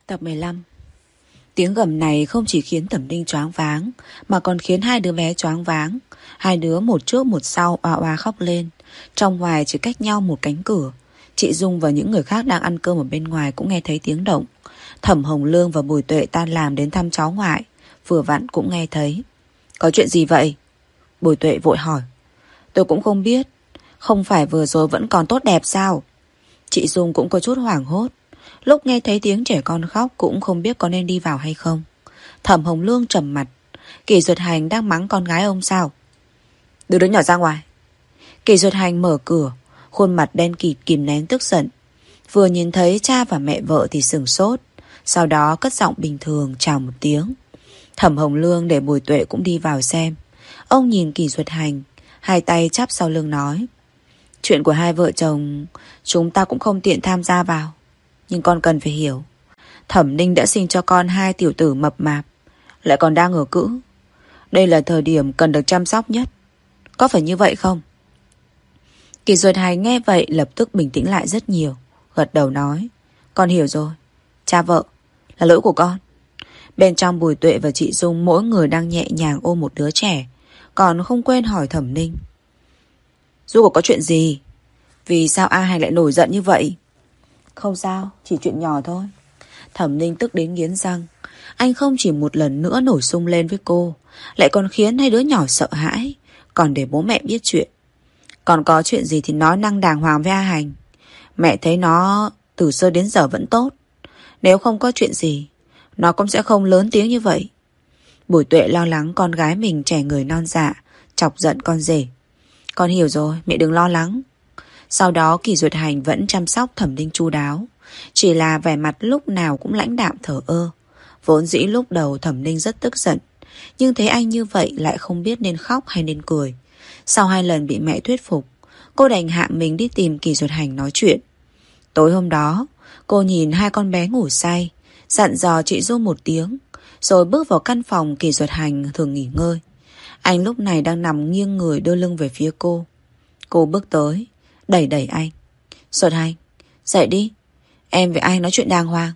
Tập 15. Tiếng gầm này không chỉ khiến Thẩm Ninh choáng váng, mà còn khiến hai đứa bé choáng váng. Hai đứa một trước một sau oa oa khóc lên. Trong ngoài chỉ cách nhau một cánh cửa. Chị Dung và những người khác đang ăn cơm ở bên ngoài cũng nghe thấy tiếng động. Thẩm Hồng Lương và Bùi Tuệ tan làm đến thăm cháu ngoại, vừa vặn cũng nghe thấy. Có chuyện gì vậy? Bùi Tuệ vội hỏi. Tôi cũng không biết. Không phải vừa rồi vẫn còn tốt đẹp sao? Chị Dung cũng có chút hoảng hốt. Lúc nghe thấy tiếng trẻ con khóc cũng không biết có nên đi vào hay không. Thẩm Hồng Lương trầm mặt. Kỷ Duật Hành đang mắng con gái ông sao? Đưa đứa nhỏ ra ngoài. Kỷ Duật Hành mở cửa, khuôn mặt đen kịt kìm nén tức giận. Vừa nhìn thấy cha và mẹ vợ thì sửng sốt, sau đó cất giọng bình thường chào một tiếng. Thẩm Hồng Lương để Bùi Tuệ cũng đi vào xem. Ông nhìn Kỷ Duật Hành, hai tay chắp sau lưng nói. Chuyện của hai vợ chồng chúng ta cũng không tiện tham gia vào, nhưng con cần phải hiểu, Thẩm Ninh đã sinh cho con hai tiểu tử mập mạp, lại còn đang ở cữ. Đây là thời điểm cần được chăm sóc nhất. Có phải như vậy không? Kỷ Duật Hành nghe vậy lập tức bình tĩnh lại rất nhiều, gật đầu nói. Con hiểu rồi. Cha vợ, là lỗi của con. Bên trong Bùi Tuệ và chị Dung mỗi người đang nhẹ nhàng ôm một đứa trẻ, còn không quên hỏi Thẩm Ninh. Rốt có chuyện gì? Vì sao A Hành lại nổi giận như vậy? Không sao, chỉ chuyện nhỏ thôi. Thẩm Ninh tức đến nghiến răng. Anh không chỉ một lần nữa nổi xung lên với cô, lại còn khiến hai đứa nhỏ sợ hãi, còn để bố mẹ biết chuyện. Còn có chuyện gì thì nói năng đàng hoàng với A Hành. Mẹ thấy nó từ xưa đến giờ vẫn tốt. Nếu không có chuyện gì, nó cũng sẽ không lớn tiếng như vậy. Bùi Tuệ lo lắng con gái mình trẻ người non dạ, chọc giận con rể. Con hiểu rồi, mẹ đừng lo lắng. Sau đó Kỷ Duật Hành vẫn chăm sóc Thẩm Ninh chu đáo, chỉ là vẻ mặt lúc nào cũng lãnh đạm thờ ơ. Vốn dĩ lúc đầu Thẩm Ninh rất tức giận, nhưng thấy anh như vậy lại không biết nên khóc hay nên cười. Sau 2 lần bị mẹ thuyết phục, cô đành hạ mình đi tìm Kỷ Duật Hành nói chuyện. Tối hôm đó, cô nhìn hai con bé ngủ say, dặn dò chị Dung một tiếng, rồi bước vào căn phòng Kỷ Duật Hành thường nghỉ ngơi. Anh lúc này đang nằm nghiêng người đưa lưng về phía cô. Cô bước tới, đẩy đẩy anh. Duật Hành, dậy đi, em với anh nói chuyện đàng hoàng.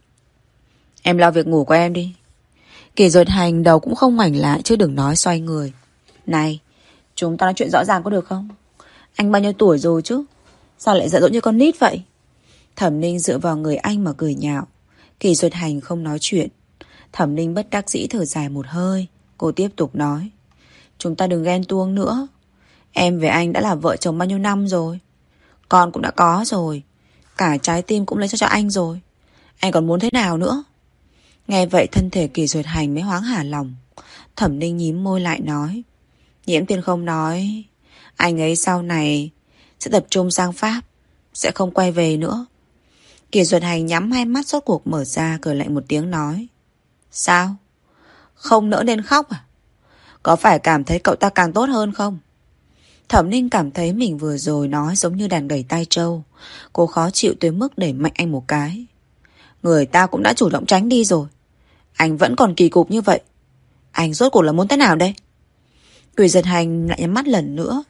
Em lo việc ngủ của em đi. Kỷ Duật Hành đầu cũng không ngoảnh lại, chứ đừng nói xoay người. Này, chúng ta nói chuyện rõ ràng có được không? Anh bao nhiêu tuổi rồi chứ? Sao lại giận dỗi như con nít vậy? Thẩm Ninh dựa vào người anh mà cười nhạo. Kỷ Duật Hành không nói chuyện. Thẩm Ninh bất đắc dĩ thở dài một hơi. Cô tiếp tục nói. Chúng ta đừng ghen tuông nữa. Em với anh đã là vợ chồng bao nhiêu năm rồi. Con cũng đã có rồi. Cả trái tim cũng lấy cho anh rồi. Anh còn muốn thế nào nữa? Nghe vậy thân thể Kỷ Duật Hành mới hoáng hả lòng. Thẩm Ninh nhím môi lại nói. Nhiễm Tiên không nói anh ấy sau này sẽ tập trung sang Pháp, sẽ không quay về nữa. Kỷ Duật Hành nhắm hai mắt rốt cuộc mở ra, cười lạnh một tiếng nói. Sao? Không nỡ nên khóc à? Có phải cảm thấy cậu ta càng tốt hơn không? Thẩm Ninh cảm thấy mình vừa rồi nói giống như đàn gảy tai trâu. Cô khó chịu tới mức đẩy mạnh anh một cái. Người ta cũng đã chủ động tránh đi rồi, anh vẫn còn kỳ cục như vậy. Anh rốt cuộc là muốn thế nào đây? Kỷ Duật Hành lại nhắm mắt lần nữa.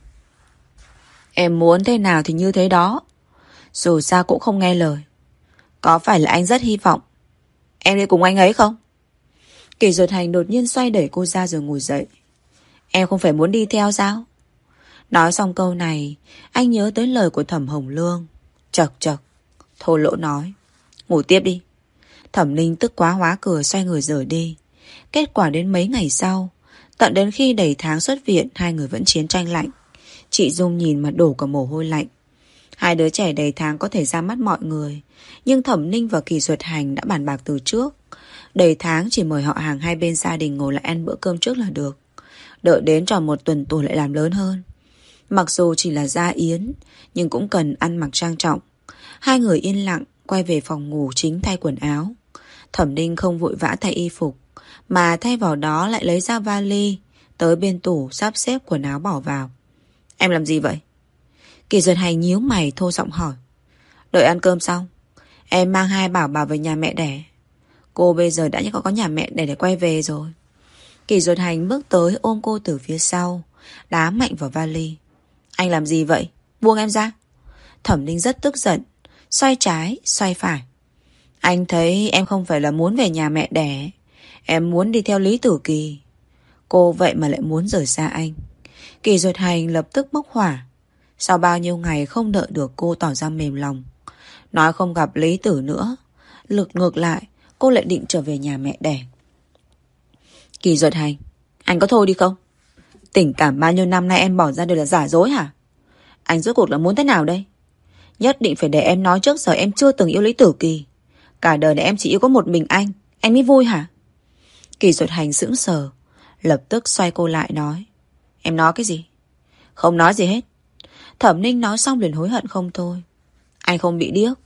Em muốn thế nào thì như thế đó. Dù sao cũng không nghe lời. Có phải là anh rất hy vọng em đi cùng anh ấy không? Kỷ Duật Hành đột nhiên xoay đẩy cô ra rồi ngồi dậy. Em không phải muốn đi theo sao? Nói xong câu này, anh nhớ tới lời của Thẩm Hồng Lương. Chậc chậc, thô lỗ nói. Ngủ tiếp đi. Thẩm Ninh tức quá hóa cửa xoay người rời đi. Kết quả đến mấy ngày sau, tận đến khi đầy tháng xuất viện, hai người vẫn chiến tranh lạnh. Chị Dung nhìn mà đổ cả mồ hôi lạnh. Hai đứa trẻ đầy tháng có thể ra mắt mọi người, nhưng Thẩm Ninh và Kỷ Duật Hành đã bàn bạc từ trước. Đầy tháng chỉ mời họ hàng hai bên gia đình ngồi lại ăn bữa cơm trước là được. Đợi đến tròn 1 tuần tuổi lại làm lớn hơn. Mặc dù chỉ là gia yến, nhưng cũng cần ăn mặc trang trọng. Hai người yên lặng quay về phòng ngủ chính thay quần áo. Thẩm Ninh không vội vã thay y phục, mà thay vào đó lại lấy ra vali, tới bên tủ sắp xếp quần áo bỏ vào. Em làm gì vậy? Kỷ Duật Hành nhíu mày thô giọng hỏi. Đợi ăn cơm xong, em mang hai bảo bảo về nhà mẹ đẻ. Cô bây giờ đã có nhà mẹ đẻ để quay về rồi. Kỷ Duật Hành bước tới ôm cô từ phía sau, đá mạnh vào vali. Anh làm gì vậy? Buông em ra. Thẩm Ninh rất tức giận, xoay trái, xoay phải. Anh thấy em không phải là muốn về nhà mẹ đẻ. Em muốn đi theo Lý Tử Kỳ. Cô vậy mà lại muốn rời xa anh. Kỳ Duyệt Hành lập tức bốc hỏa. Sau bao nhiêu ngày không đợi được cô tỏ ra mềm lòng. Nói không gặp Lý Tử nữa. Ngược lại, cô lại định trở về nhà mẹ đẻ. Kỳ Duyệt Hành, anh có thôi đi không? Tình cảm bao nhiêu năm nay em bỏ ra đều là giả dối hả? Anh rốt cuộc là muốn thế nào đây? Nhất định phải để em nói trước giờ em chưa từng yêu Lý Tử Kỳ. Cả đời này em chỉ yêu có một mình anh mới vui hả? Kỳ Duyệt Hành sững sờ, lập tức xoay cô lại nói. Em nói cái gì? Không nói gì hết. Thẩm Ninh nói xong liền hối hận không thôi. Anh không bị điếc.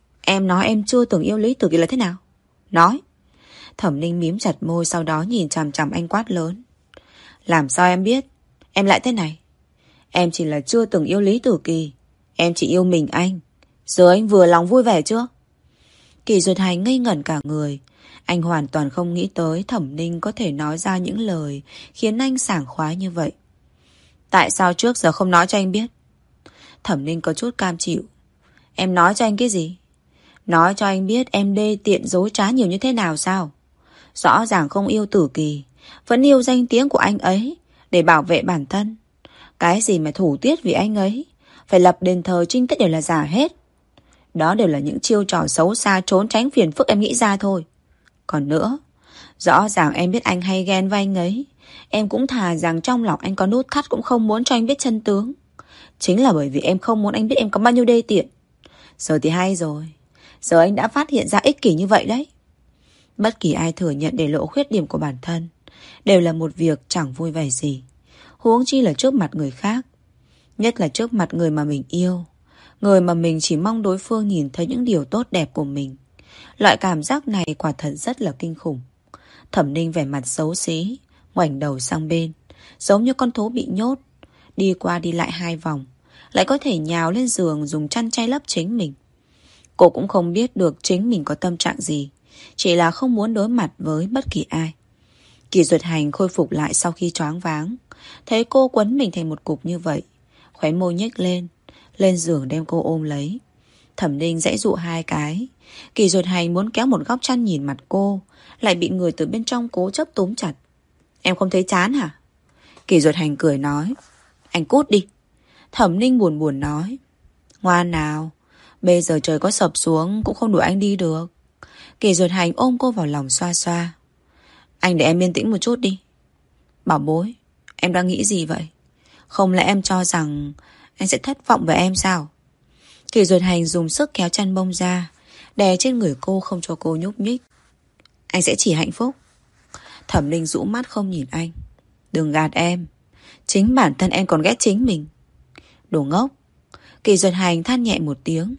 Em nói em chưa từng yêu Lý Tử Kỳ là thế nào? Nói. Thẩm Ninh mím chặt môi, sau đó nhìn chằm chằm anh quát lớn. Làm sao em biết? Em lại thế này. Em chỉ là chưa từng yêu Lý Tử Kỳ. Em chỉ yêu mình anh. Giờ anh vừa lòng vui vẻ chưa? Kỳ Duyệt Hành ngây ngẩn cả người. Anh hoàn toàn không nghĩ tới Thẩm Ninh có thể nói ra những lời khiến anh sảng khoái như vậy. Tại sao trước giờ không nói cho anh biết? Thẩm Ninh có chút cam chịu. Em nói cho anh cái gì? Nói cho anh biết em đê tiện dối trá nhiều như thế nào sao? Rõ ràng không yêu Tử Kỳ, vẫn yêu danh tiếng của anh ấy để bảo vệ bản thân. Cái gì mà thủ tiết vì anh ấy, phải lập đền thờ trinh tiết đều là giả hết. Đó đều là những chiêu trò xấu xa trốn tránh phiền phức em nghĩ ra thôi. Còn nữa, rõ ràng em biết anh hay ghen với anh ấy. Em cũng thà rằng trong lòng anh có nút thắt cũng không muốn cho anh biết chân tướng. Chính là bởi vì em không muốn anh biết em có bao nhiêu đê tiện. Giờ thì hay rồi. Giờ anh đã phát hiện ra ích kỷ như vậy đấy. Bất kỳ ai thừa nhận để lộ khuyết điểm của bản thân đều là một việc chẳng vui vẻ gì. Huống chi là trước mặt người khác. Nhất là trước mặt người mà mình yêu. Người mà mình chỉ mong đối phương nhìn thấy những điều tốt đẹp của mình. Loại cảm giác này quả thật rất là kinh khủng. Thẩm Ninh vẻ mặt xấu xí, ngoảnh đầu sang bên, giống như con thú bị nhốt, đi qua đi lại 2 vòng, lại có thể nhào lên giường dùng chăn che lấp chính mình. Cô cũng không biết được chính mình có tâm trạng gì, chỉ là không muốn đối mặt với bất kỳ ai. Kỳ Duyệt Hành khôi phục lại sau khi choáng váng, thấy cô quấn mình thành một cục như vậy, khóe môi nhếch lên giường đem cô ôm lấy. Thẩm Ninh giãy dụ 2 cái. Kỳ Duyệt Hành muốn kéo một góc chăn nhìn mặt cô, lại bị người từ bên trong cố chấp túm chặt. Em không thấy chán hả? Kỳ Duyệt Hành cười nói. Anh cút đi. Thẩm Ninh buồn buồn nói. Ngoan nào, bây giờ trời có sập xuống cũng không đuổi anh đi được. Kỳ Duyệt Hành ôm cô vào lòng xoa xoa. Anh để em yên tĩnh một chút đi. Bảo bối, em đang nghĩ gì vậy? Không lẽ em cho rằng anh sẽ thất vọng với em sao? Kỳ Duyệt Hành dùng sức kéo chăn bông ra, đè trên người cô không cho cô nhúc nhích. Anh sẽ chỉ hạnh phúc. Thẩm Ninh rũ mắt không nhìn anh. Đừng gạt em. Chính bản thân em còn ghét chính mình. Đồ ngốc. Kỳ Duyệt Hành than nhẹ một tiếng.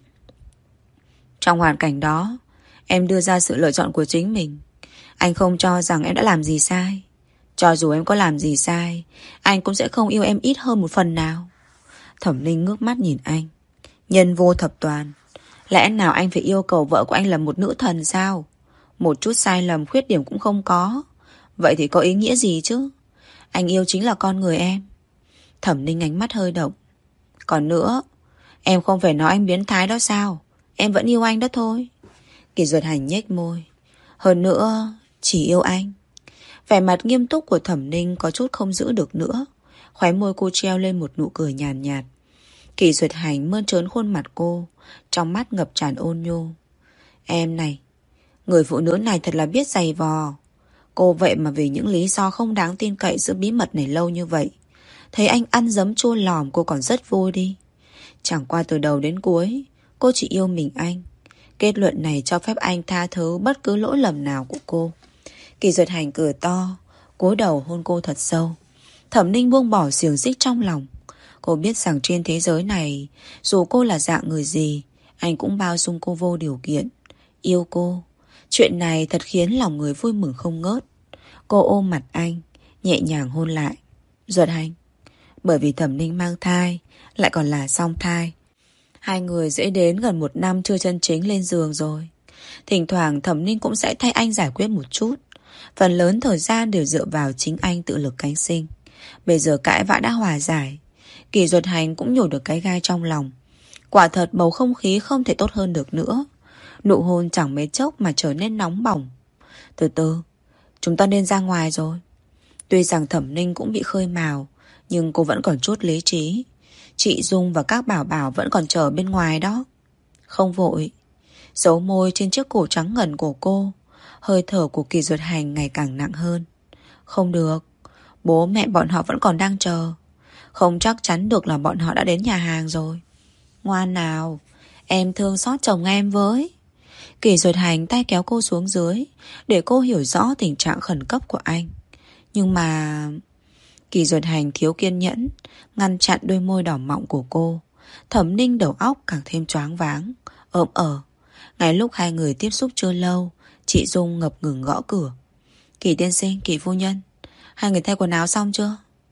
Trong hoàn cảnh đó, em đưa ra sự lựa chọn của chính mình. Anh không cho rằng em đã làm gì sai. Cho dù em có làm gì sai, anh cũng sẽ không yêu em ít hơn một phần nào. Thẩm Ninh ngước mắt nhìn anh. Nhân vô thập toàn. Lẽ nào anh phải yêu cầu vợ của anh là một nữ thần sao? Một chút sai lầm khuyết điểm cũng không có. Vậy thì có ý nghĩa gì chứ? Anh yêu chính là con người em. Thẩm Ninh ánh mắt hơi động. Còn nữa, em không phải nói anh biến thái đó sao? Em vẫn yêu anh đó thôi. Kỳ Duyệt Hành nhếch môi. Hơn nữa, chỉ yêu anh. Vẻ mặt nghiêm túc của Thẩm Ninh có chút không giữ được nữa. Khóe môi cô treo lên một nụ cười nhàn nhạt. Kỳ Duyệt Hành mơn trớn khuôn mặt cô, trong mắt ngập tràn ôn nhu. Em này, người phụ nữ này thật là biết giày vò. Cô vậy mà vì những lý do không đáng tin cậy giữ bí mật này lâu như vậy. Thấy anh ăn dấm chua lòm cô còn rất vui đi. Chẳng qua từ đầu đến cuối, cô chỉ yêu mình anh. Kết luận này cho phép anh tha thứ bất cứ lỗi lầm nào của cô. Kỳ Duyệt Hành cười to, cúi đầu hôn cô thật sâu. Thẩm Ninh buông bỏ xiềng xích trong lòng. Cô biết rằng trên thế giới này, dù cô là dạng người gì, anh cũng bao dung cô vô điều kiện. Yêu cô. Chuyện này thật khiến lòng người vui mừng không ngớt. Cô ôm mặt anh, nhẹ nhàng hôn lại. Duyệt Hành. Bởi vì Thẩm Ninh mang thai, lại còn là song thai. Hai người dễ đến gần 1 năm chưa chân chính lên giường rồi. Thỉnh thoảng Thẩm Ninh cũng sẽ thay anh giải quyết một chút. Phần lớn thời gian đều dựa vào chính anh tự lực cánh sinh. Bây giờ cãi vã đã hòa giải. Kỳ Duyệt Hành cũng nhổ được cái gai trong lòng. Quả thật bầu không khí không thể tốt hơn được nữa. Nụ hôn chẳng mấy chốc mà trở nên nóng bỏng. Từ từ, chúng ta nên ra ngoài rồi. Tuy rằng Thẩm Ninh cũng bị khơi mào, nhưng cô vẫn còn chút lý trí. Chị Dung và các bảo bảo vẫn còn chờ bên ngoài đó. Không vội. Dấu môi trên chiếc cổ trắng ngần của cô. Hơi thở của Kỳ Duyệt Hành ngày càng nặng hơn. Không được, bố mẹ bọn họ vẫn còn đang chờ. Không chắc chắn được là bọn họ đã đến nhà hàng rồi. Ngoan nào, em thương xót chồng em với. Kỳ Duyệt Hành tay kéo cô xuống dưới để cô hiểu rõ tình trạng khẩn cấp của anh. Nhưng mà... Kỳ Duyệt Hành thiếu kiên nhẫn, ngăn chặn đôi môi đỏ mọng của cô. Thẩm Ninh đầu óc càng thêm choáng váng, ợm ở. Ngay lúc hai người tiếp xúc chưa lâu, chị Dung ngập ngừng gõ cửa. Kỳ tiên sinh, Kỳ phu nhân, hai người thay quần áo xong chưa?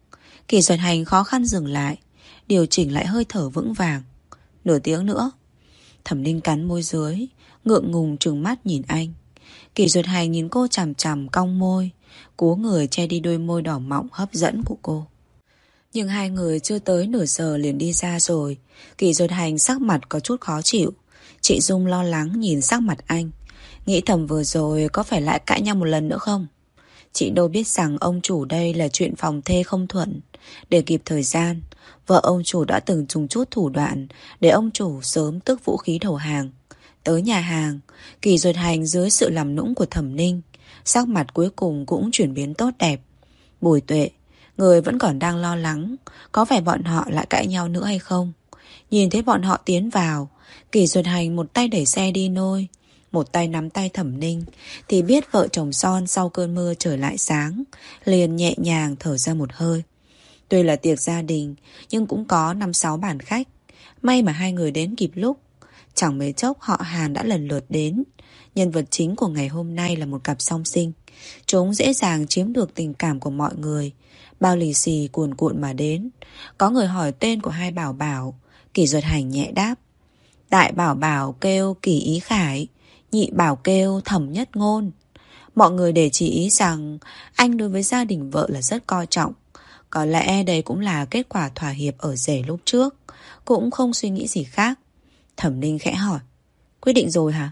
Kỳ Duyệt Hành khó khăn dừng lại, điều chỉnh lại hơi thở vững vàng. Nửa tiếng nữa. Thẩm Ninh cắn môi dưới, ngượng ngùng trừng mắt nhìn anh. Kỳ Duyệt Hành nhìn cô chằm chằm cong môi, cúi người che đi đôi môi đỏ mọng hấp dẫn của cô. Nhưng hai người chưa tới nửa giờ liền đi ra rồi. Kỳ Duyệt Hành sắc mặt có chút khó chịu. Chị Dung lo lắng nhìn sắc mặt anh, nghĩ thầm vừa rồi có phải lại cãi nhau một lần nữa không? Chị đâu biết rằng ông chủ đây là chuyện phòng thê không thuận. Để kịp thời gian, vợ ông chủ đã từng dùng chút thủ đoạn để ông chủ sớm tước vũ khí đầu hàng. Tới nhà hàng, Kỳ Duyệt Hành dưới sự làm nũng của Thẩm Ninh, sắc mặt cuối cùng cũng chuyển biến tốt đẹp. Bùi Tuệ, người vẫn còn đang lo lắng có phải bọn họ lại cãi nhau nữa hay không. Nhìn thấy bọn họ tiến vào, Kỳ Duyệt Hành một tay đẩy xe đi nôi, một tay nắm tay Thẩm Ninh, thì biết vợ chồng son sau cơn mưa trời lại sáng, liền nhẹ nhàng thở ra một hơi. Tuy là tiệc gia đình, nhưng cũng có 5-6 bàn khách. May mà hai người đến kịp lúc. Chẳng mấy chốc họ Hàn đã lần lượt đến. Nhân vật chính của ngày hôm nay là một cặp song sinh. Chúng dễ dàng chiếm được tình cảm của mọi người. Bao lì xì cuồn cuộn mà đến. Có người hỏi tên của hai bảo bảo. Kỳ Duyệt Hành nhẹ đáp. Đại bảo bảo kêu Kỳ Ý Khải, nhị bảo kêu Thẩm Nhất Ngôn. Mọi người để chỉ ý rằng anh đối với gia đình vợ là rất coi trọng. Có lẽ đây cũng là kết quả thỏa hiệp ở rể lúc trước. Cũng không suy nghĩ gì khác. Thẩm Ninh khẽ hỏi. Quyết định rồi hả?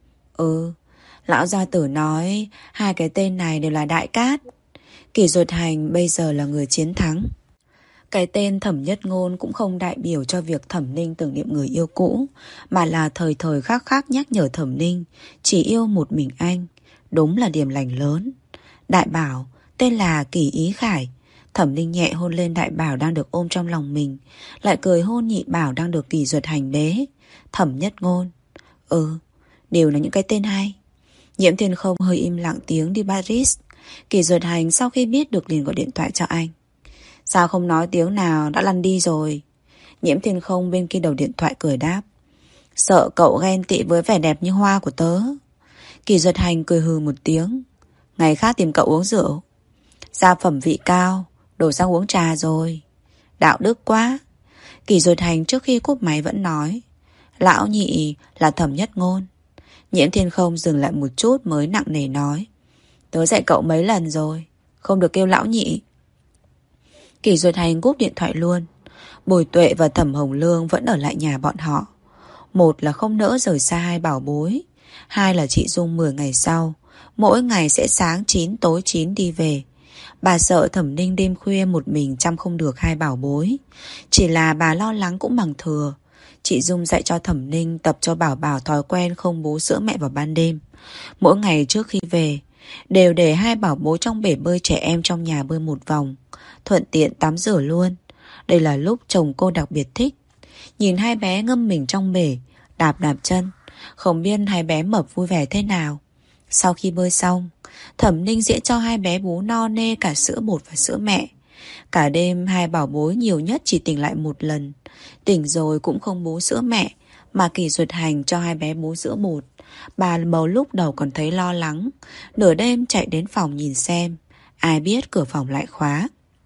Ừ, lão gia tử nói hai cái tên này đều là đại cát. Kỳ Duyệt Hành bây giờ là người chiến thắng. Cái tên Thẩm Nhất Ngôn cũng không đại biểu cho việc Thẩm Ninh tưởng niệm người yêu cũ, mà là thời thời khắc khắc nhắc nhở Thẩm Ninh chỉ yêu một mình anh. Đúng là điểm lành lớn. Đại bảo tên là Kỳ Ý Khải. Thẩm Ninh nhẹ hôn lên đại bảo đang được ôm trong lòng mình, lại cười hôn nhị bảo đang được Kỳ Duyệt Hành bế. Thẩm Nhất Ngôn. Ừ, đều là những cái tên hay. Nhiễm Thiên Không hơi im lặng tiếng đi Paris. Kỳ Duyệt Hành sau khi biết được liền gọi điện thoại cho anh. Sao không nói tiếng nào đã lăn đi rồi? Nhiễm Thiên Không bên kia đầu điện thoại cười đáp. Sợ cậu ghen tị với vẻ đẹp như hoa của tớ. Kỳ Duyệt Hành cười hừ một tiếng. Ngày khác tìm cậu uống rượu. Gia phẩm vị cao, đổ sang uống trà rồi. Đạo đức quá. Kỳ Duyệt Hành trước khi cúp máy vẫn nói. Lão nhị là Thẩm Nhất Ngôn. Nhiễm Thiên Không dừng lại một chút mới nặng nề nói. Tớ dạy cậu mấy lần rồi, không được kêu lão nhị. Kỳ Duyệt Hành cúp điện thoại luôn. Bùi Tuệ và Thẩm Hồng Lương vẫn ở lại nhà bọn họ. Một là không nỡ rời xa hai bảo bối. Hai là chị Dung 10 ngày sau mỗi ngày sẽ sáng 9 tối 9 đi về. Bà sợ Thẩm Ninh đêm khuya một mình chăm không được hai bảo bối. Chỉ là bà lo lắng cũng bằng thừa. Chị Dung dạy cho Thẩm Ninh tập cho bảo bảo thói quen không bú sữa mẹ vào ban đêm. Mỗi ngày trước khi về đều để hai bảo bối trong bể bơi trẻ em trong nhà bơi một vòng, thuận tiện tắm rửa luôn. Đây là lúc chồng cô đặc biệt thích. Nhìn hai bé ngâm mình trong bể, đạp đạp chân, không biết hai bé mập vui vẻ thế nào. Sau khi bơi xong, Thẩm Ninh sẽ cho hai bé bú no nê cả sữa bột và sữa mẹ. Cả đêm hai bảo bối nhiều nhất chỉ tỉnh lại một lần. Tỉnh rồi cũng không bú sữa mẹ, mà Kỳ Duyệt Hành cho hai bé bú sữa bột. Bà bầu lúc đầu còn thấy lo lắng, nửa đêm chạy đến phòng nhìn xem. Ai biết cửa phòng lại khóa.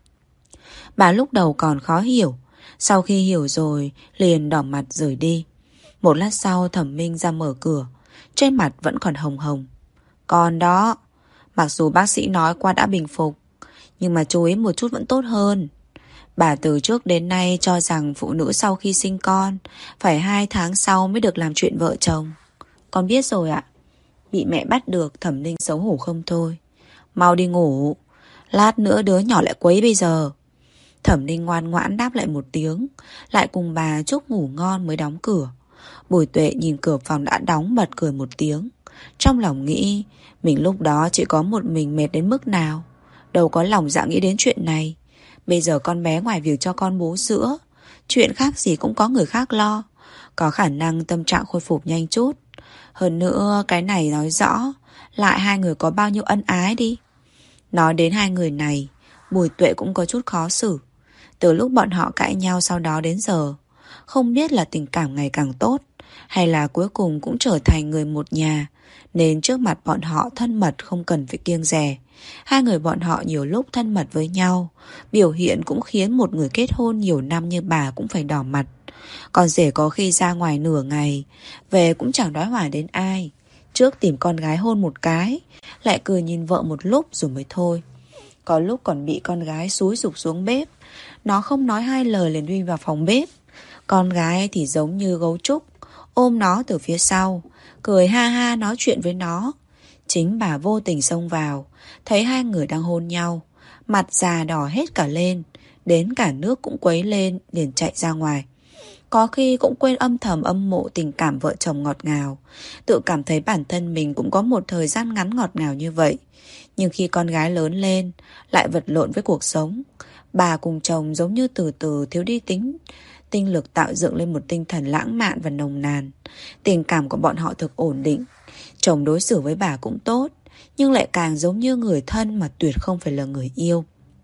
Bà lúc đầu còn khó hiểu, sau khi hiểu rồi liền đỏ mặt rời đi. Một lát sau Thẩm Minh ra mở cửa, trên mặt vẫn còn hồng hồng. Còn đó, mặc dù bác sĩ nói qua đã bình phục, nhưng mà chú ý một chút vẫn tốt hơn. Bà từ trước đến nay cho rằng phụ nữ sau khi sinh con phải 2 tháng sau mới được làm chuyện vợ chồng. Con biết rồi ạ. Bị mẹ bắt được, Thẩm Ninh xấu hổ không thôi. Mau đi ngủ, lát nữa đứa nhỏ lại quấy bây giờ. Thẩm Ninh ngoan ngoãn đáp lại một tiếng, lại cùng bà chúc ngủ ngon mới đóng cửa. Bùi Tuệ nhìn cửa phòng đã đóng bật cười một tiếng. Trong lòng nghĩ, mình lúc đó chỉ có một mình mệt đến mức nào, đâu có lòng dạ nghĩ đến chuyện này. Bây giờ con bé ngoài việc cho con bú sữa, chuyện khác gì cũng có người khác lo, có khả năng tâm trạng khôi phục nhanh chút. Hơn nữa cái này nói rõ lại hai người có bao nhiêu ân ái đi. Nói đến hai người này, Bùi Tuệ cũng có chút khó xử. Từ lúc bọn họ cãi nhau sau đó đến giờ, không biết là tình cảm ngày càng tốt, hay là cuối cùng cũng trở thành người một nhà, nên trước mặt bọn họ thân mật không cần phải kiêng dè. Hai người bọn họ nhiều lúc thân mật với nhau, biểu hiện cũng khiến một người kết hôn nhiều năm như bà cũng phải đỏ mặt. Con rể có khi ra ngoài nửa ngày, về cũng chẳng nói hoài đến ai. Trước tìm con gái hôn một cái, lại cười nhìn vợ một lúc rồi mới thôi. Có lúc còn bị con gái xúi giục xuống bếp, nó không nói hai lời liền đi vào phòng bếp. Con gái thì giống như gấu trúc, ôm nó từ phía sau, cười ha ha nói chuyện với nó. Chính bà vô tình xông vào, thấy hai người đang hôn nhau, mặt già đỏ hết cả lên, đến cả nước cũng quấy lên, liền chạy ra ngoài. Có khi cũng quên âm thầm âm mộ tình cảm vợ chồng ngọt ngào, tự cảm thấy bản thân mình cũng có một thời gian ngắn ngọt ngào như vậy. Nhưng khi con gái lớn lên, lại vật lộn với cuộc sống, bà cùng chồng giống như từ từ thiếu đi tinh lực tạo dựng lên một tinh thần lãng mạn và nồng nàn. Tình cảm của bọn họ thực ổn định. Chồng đối xử với bà cũng tốt, nhưng lại càng giống như người thân mà tuyệt không phải là người yêu.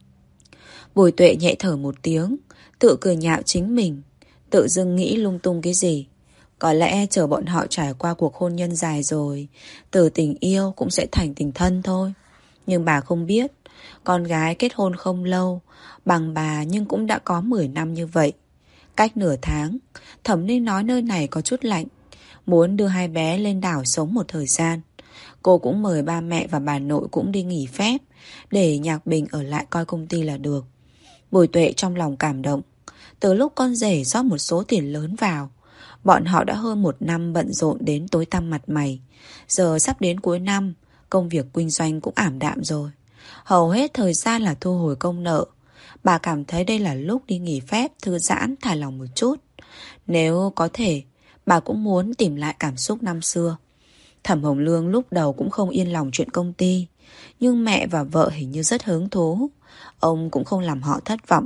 Bùi Tuệ nhẹ thở một tiếng, tự cười nhạo chính mình, tự dưng nghĩ lung tung cái gì. Có lẽ chờ bọn họ trải qua cuộc hôn nhân dài rồi, từ tình yêu cũng sẽ thành tình thân thôi. Nhưng bà không biết, con gái kết hôn không lâu bằng bà nhưng cũng đã có 10 năm như vậy. Cách nửa tháng, Thẩm Ninh nói nơi này có chút lạnh, muốn đưa hai bé lên đảo sống một thời gian. Cô cũng mời ba mẹ và bà nội cũng đi nghỉ phép, để Nhạc Bình ở lại coi công ty là được. Bùi Tuệ trong lòng cảm động. Từ lúc con rể rót một số tiền lớn vào, bọn họ đã hơn 1 năm bận rộn đến tối tăm mặt mày. Giờ sắp đến cuối năm, công việc kinh doanh cũng ảm đạm rồi. Hầu hết thời gian là thu hồi công nợ. Bà cảm thấy đây là lúc đi nghỉ phép, thư giãn, thả lòng một chút. Nếu có thể, bà cũng muốn tìm lại cảm xúc năm xưa. Thẩm Hồng Lương lúc đầu cũng không yên lòng chuyện công ty, nhưng mẹ và vợ hình như rất hứng thú. Ông cũng không làm họ thất vọng.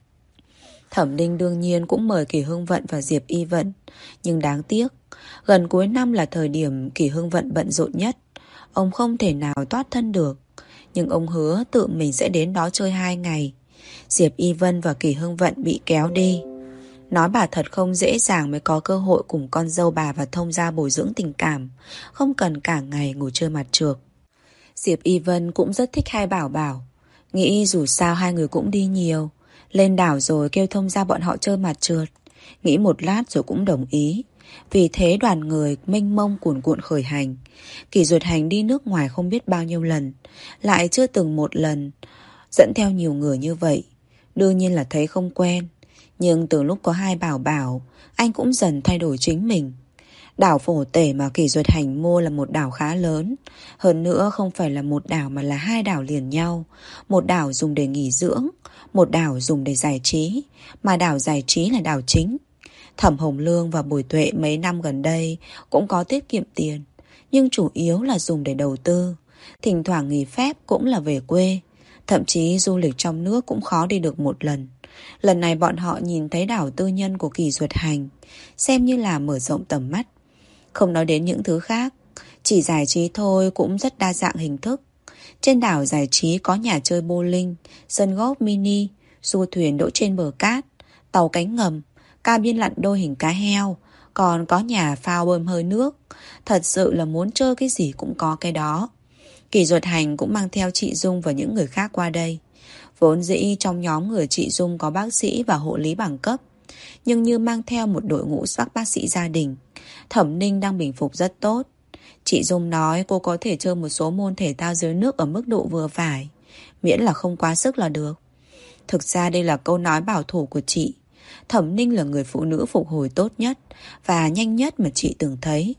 Thẩm Ninh đương nhiên cũng mời Kỳ Hưng Vận và Diệp Y Vận, nhưng đáng tiếc, gần cuối năm là thời điểm Kỳ Hưng Vận bận rộn nhất. Ông không thể nào toát thân được, nhưng ông hứa tự mình sẽ đến đó chơi 2 ngày. Diệp Y Vân và Kỳ Hưng Vận bị kéo đi. Nói bà thật không dễ dàng mới có cơ hội cùng con dâu bà và thông gia bồi dưỡng tình cảm, không cần cả ngày ngồi chơi mặt trược. Diệp Y Vân cũng rất thích hai bảo bảo, nghĩ dù sao hai người cũng đi nhiều, lên đảo rồi kêu thông gia bọn họ chơi mặt trượt. Nghĩ một lát rồi cũng đồng ý. Vì thế đoàn người mênh mông cuồn cuộn khởi hành. Kỳ Duyệt Hành đi nước ngoài không biết bao nhiêu lần, lại chưa từng một lần dẫn theo nhiều người như vậy. Đương nhiên là thấy không quen. Nhưng từ lúc có hai bảo bảo, anh cũng dần thay đổi chính mình. Đảo Phổ Tể mà Kỳ Duyệt Hành mua là một đảo khá lớn. Hơn nữa không phải là một đảo mà là 2 đảo liền nhau. Một đảo dùng để nghỉ dưỡng, một đảo dùng để giải trí, mà đảo giải trí là đảo chính. Thẩm Hồng Lương và Bùi Tuệ mấy năm gần đây cũng có tiết kiệm tiền, nhưng chủ yếu là dùng để đầu tư. Thỉnh thoảng nghỉ phép cũng là về quê. Thậm chí du lịch trong nước cũng khó đi được một lần. Lần này bọn họ nhìn thấy đảo tư nhân của Kỳ Duyệt Hành, xem như là mở rộng tầm mắt. Không nói đến những thứ khác, chỉ giải trí thôi cũng rất đa dạng hình thức. Trên đảo giải trí có nhà chơi bowling, sân golf mini, du thuyền đỗ trên bờ cát, tàu cánh ngầm, cabin lặn đôi hình cá heo, còn có nhà phao bơm hơi nước. Thật sự là muốn chơi cái gì cũng có cái đó. Kỳ Duyệt Hành cũng mang theo chị Dung và những người khác qua đây. Vốn dĩ trong nhóm người chị Dung có bác sĩ và hộ lý bằng cấp, nhưng như mang theo một đội ngũ bác sĩ gia đình. Thẩm Ninh đang bình phục rất tốt. Chị Dung nói cô có thể chơi một số môn thể thao dưới nước ở mức độ vừa phải, miễn là không quá sức là được. Thực ra đây là câu nói bảo thủ của chị. Thẩm Ninh là người phụ nữ phục hồi tốt nhất và nhanh nhất mà chị từng thấy.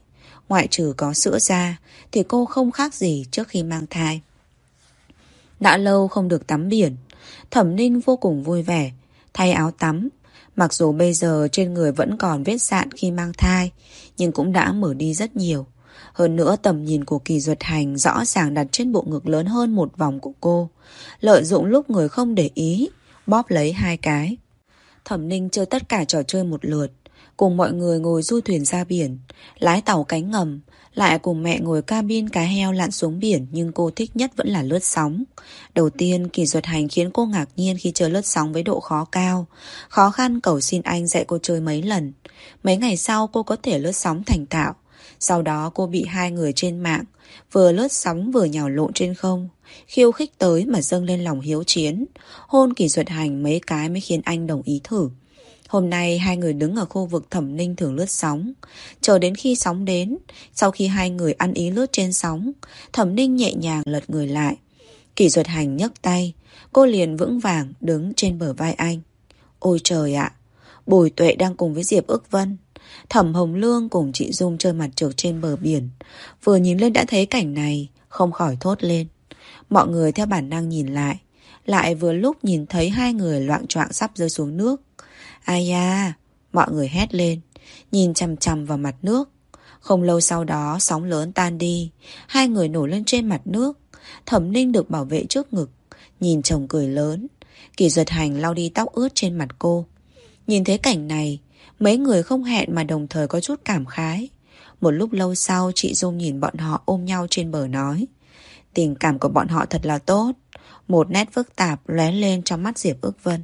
Ngoại trừ có sữa ra thì cô không khác gì trước khi mang thai. Đã lâu không được tắm biển, Thẩm Ninh vô cùng vui vẻ, thay áo tắm. Mặc dù bây giờ trên người vẫn còn vết sạn khi mang thai, nhưng cũng đã mở đi rất nhiều. Hơn nữa tầm nhìn của Kỳ Duật Hành rõ ràng đặt trên bộ ngực lớn hơn một vòng của cô. Lợi dụng lúc người không để ý, bóp lấy 2 cái. Thẩm Ninh chơi tất cả trò chơi một lượt, cùng mọi người ngồi du thuyền ra biển, lái tàu cánh ngầm, lại cùng mẹ ngồi cabin cá heo lặn xuống biển, nhưng cô thích nhất vẫn là lướt sóng. Đầu tiên, Kỳ Duật Hành khiến cô ngạc nhiên khi chơi lướt sóng với độ khó cao. Khó khăn cầu xin anh dạy cô chơi mấy lần. Mấy ngày sau cô có thể lướt sóng thành thạo. Sau đó cô bị 2 người trên mạng vừa lướt sóng vừa nhào lộn trên không, khiêu khích tới mà dâng lên lòng hiếu chiến. Hôn Kỳ Duật Hành mấy cái mới khiến anh đồng ý thử. Hôm nay 2 người đứng ở khu vực Thẩm Ninh thường lướt sóng, chờ đến khi sóng đến. Sau khi 2 người ăn ý lướt trên sóng, Thẩm Ninh nhẹ nhàng lật người lại. Kỳ Duật Hành nhấc tay, cô liền vững vàng đứng trên bờ vai anh. Ôi trời ạ, Bùi Tuệ đang cùng với Diệp Ức Vân, Thẩm Hồng Lương cùng chị Dung chơi mặt trượt trên bờ biển. Vừa nhìn lên đã thấy cảnh này, không khỏi thốt lên. Mọi người theo bản năng nhìn lại vừa lúc nhìn thấy 2 người loạng choạng sắp rơi xuống nước. Ai da, mọi người hét lên, nhìn chằm chằm vào mặt nước. Không lâu sau đó sóng lớn tan đi, 2 người nổi lên trên mặt nước. Thẩm Ninh được bảo vệ trước ngực, nhìn chồng cười lớn. Kỳ Duật Hành lau đi tóc ướt trên mặt cô. Nhìn thấy cảnh này, mấy người không hẹn mà đồng thời có chút cảm khái. Một lúc lâu sau, chị Dung nhìn bọn họ ôm nhau trên bờ nói, tình cảm của bọn họ thật là tốt. Một nét phức tạp lóe lên trong mắt Diệp Ức Vân.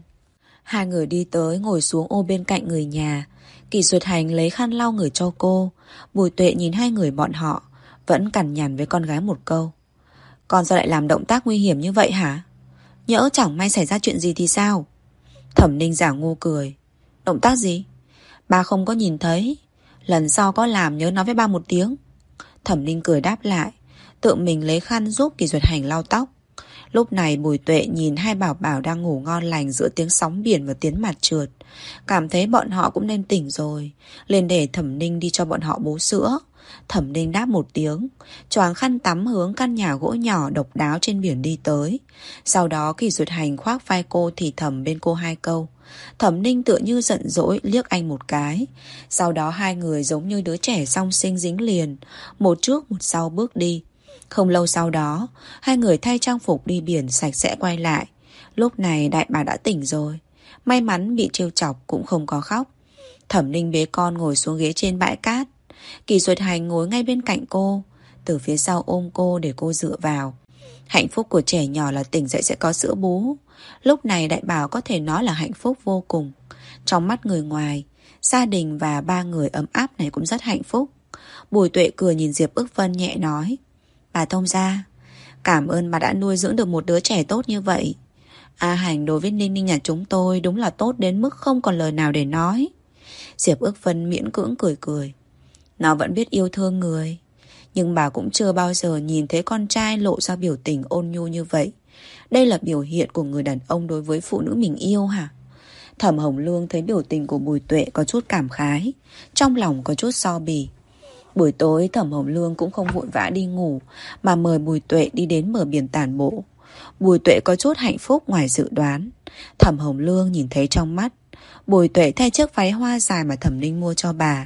2 người đi tới ngồi xuống ô bên cạnh người nhà. Kỳ Duật Hành lấy khăn lau người cho cô. Bùi Tuệ nhìn 2 người bọn họ, vẫn cằn nhằn với con gái một câu. Con sao lại làm động tác nguy hiểm như vậy hả? Nhỡ chẳng may xảy ra chuyện gì thì sao? Thẩm Ninh giả ngu cười. Động tác gì? Ba không có nhìn thấy. Lần sau có làm nhớ nói với ba một tiếng. Thẩm Ninh cười đáp lại, tự mình lấy khăn giúp Kỳ Duật Hành lau tóc. Lúc này Bùi Tuệ nhìn 2 bảo bảo đang ngủ ngon lành giữa tiếng sóng biển và tiếng mặt trượt, cảm thấy bọn họ cũng nên tỉnh rồi, liền để Thẩm Ninh đi cho bọn họ bú sữa. Thẩm Ninh đáp một tiếng, choàng khăn tắm hướng căn nhà gỗ nhỏ độc đáo trên biển đi tới. Sau đó Kỳ Duật Hành khoác vai cô thì thầm bên cô 2 câu. Thẩm Ninh tựa như giận dỗi liếc anh một cái. Sau đó 2 người giống như đứa trẻ song sinh dính liền, một trước một sau bước đi. Không lâu sau đó, 2 người thay trang phục đi biển sạch sẽ quay lại. Lúc này đại bà đã tỉnh rồi, may mắn bị trêu chọc cũng không có khóc. Thẩm Ninh bế con ngồi xuống ghế trên bãi cát. Kỳ Duật Hành ngồi ngay bên cạnh cô, từ phía sau ôm cô để cô dựa vào. Hạnh phúc của trẻ nhỏ là tỉnh dậy sẽ có sữa bú. Lúc này đại bảo có thể nói là hạnh phúc vô cùng. Trong mắt người ngoài, gia đình và 3 người ấm áp này cũng rất hạnh phúc. Bùi Tuệ cười nhìn Diệp Ức Vân nhẹ nói, bà thông gia, cảm ơn bà đã nuôi dưỡng được một đứa trẻ tốt như vậy. A Hành đối với Ninh Ninh nhà chúng tôi đúng là tốt đến mức không còn lời nào để nói. Diệp Ức Vân miễn cưỡng cười cười. Nó vẫn biết yêu thương người, nhưng bà cũng chưa bao giờ nhìn thấy con trai lộ ra biểu tình ôn nhu như vậy. Đây là biểu hiện của người đàn ông đối với phụ nữ mình yêu hả? Thẩm Hồng Lương thấy biểu tình của Bùi Tuệ có chút cảm khái, trong lòng có chút so bì. Buổi tối Thẩm Hồng Lương cũng không vội vã đi ngủ, mà mời Bùi Tuệ đi đến bờ biển tản bộ. Bùi Tuệ có chút hạnh phúc ngoài dự đoán. Thẩm Hồng Lương nhìn thấy trong mắt Bùi Tuệ thay chiếc váy hoa dài mà Thẩm Ninh mua cho bà.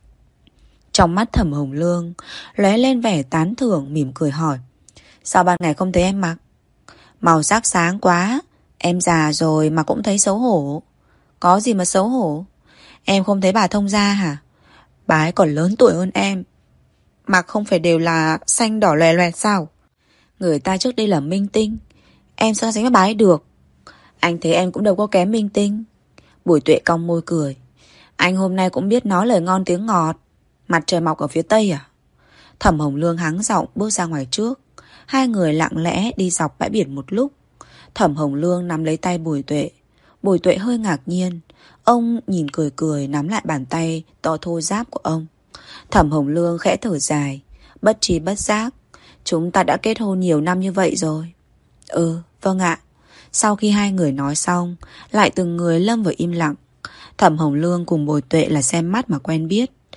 Trong mắt Thẩm Hồng Lương lóe lên vẻ tán thưởng, mỉm cười hỏi, sao ban ngày không thấy em mặc? Màu sắc sáng quá, em già rồi mà cũng thấy xấu hổ. Có gì mà xấu hổ? Em không thấy bà thông gia hả? Bà ấy còn lớn tuổi hơn em, mặc không phải đều là xanh đỏ loè loẹt sao? Người ta trước đây là minh tinh, em so sánh với bà ấy được? Anh thấy em cũng đâu có kém minh tinh. Bùi Tuệ cong môi cười. Anh hôm nay cũng biết nói lời ngon tiếng ngọt. Mặt trời mọc ở phía tây à? Thẩm Hồng Lương hắng giọng bước ra ngoài trước. 2 người lặng lẽ đi dọc bãi biển một lúc. Thẩm Hồng Lương nắm lấy tay Bùi Tuệ. Bùi Tuệ hơi ngạc nhiên. Ông nhìn cười cười nắm lại bàn tay to thô ráp của ông. Thẩm Hồng Lương khẽ thở dài, bất tri bất giác, chúng ta đã kết hôn nhiều năm như vậy rồi. Vâng ạ. Sau khi 2 người nói xong, lại từng người lâm vào im lặng. Thẩm Hồng Lương cùng Bùi Tuệ là xem mắt mà quen biết.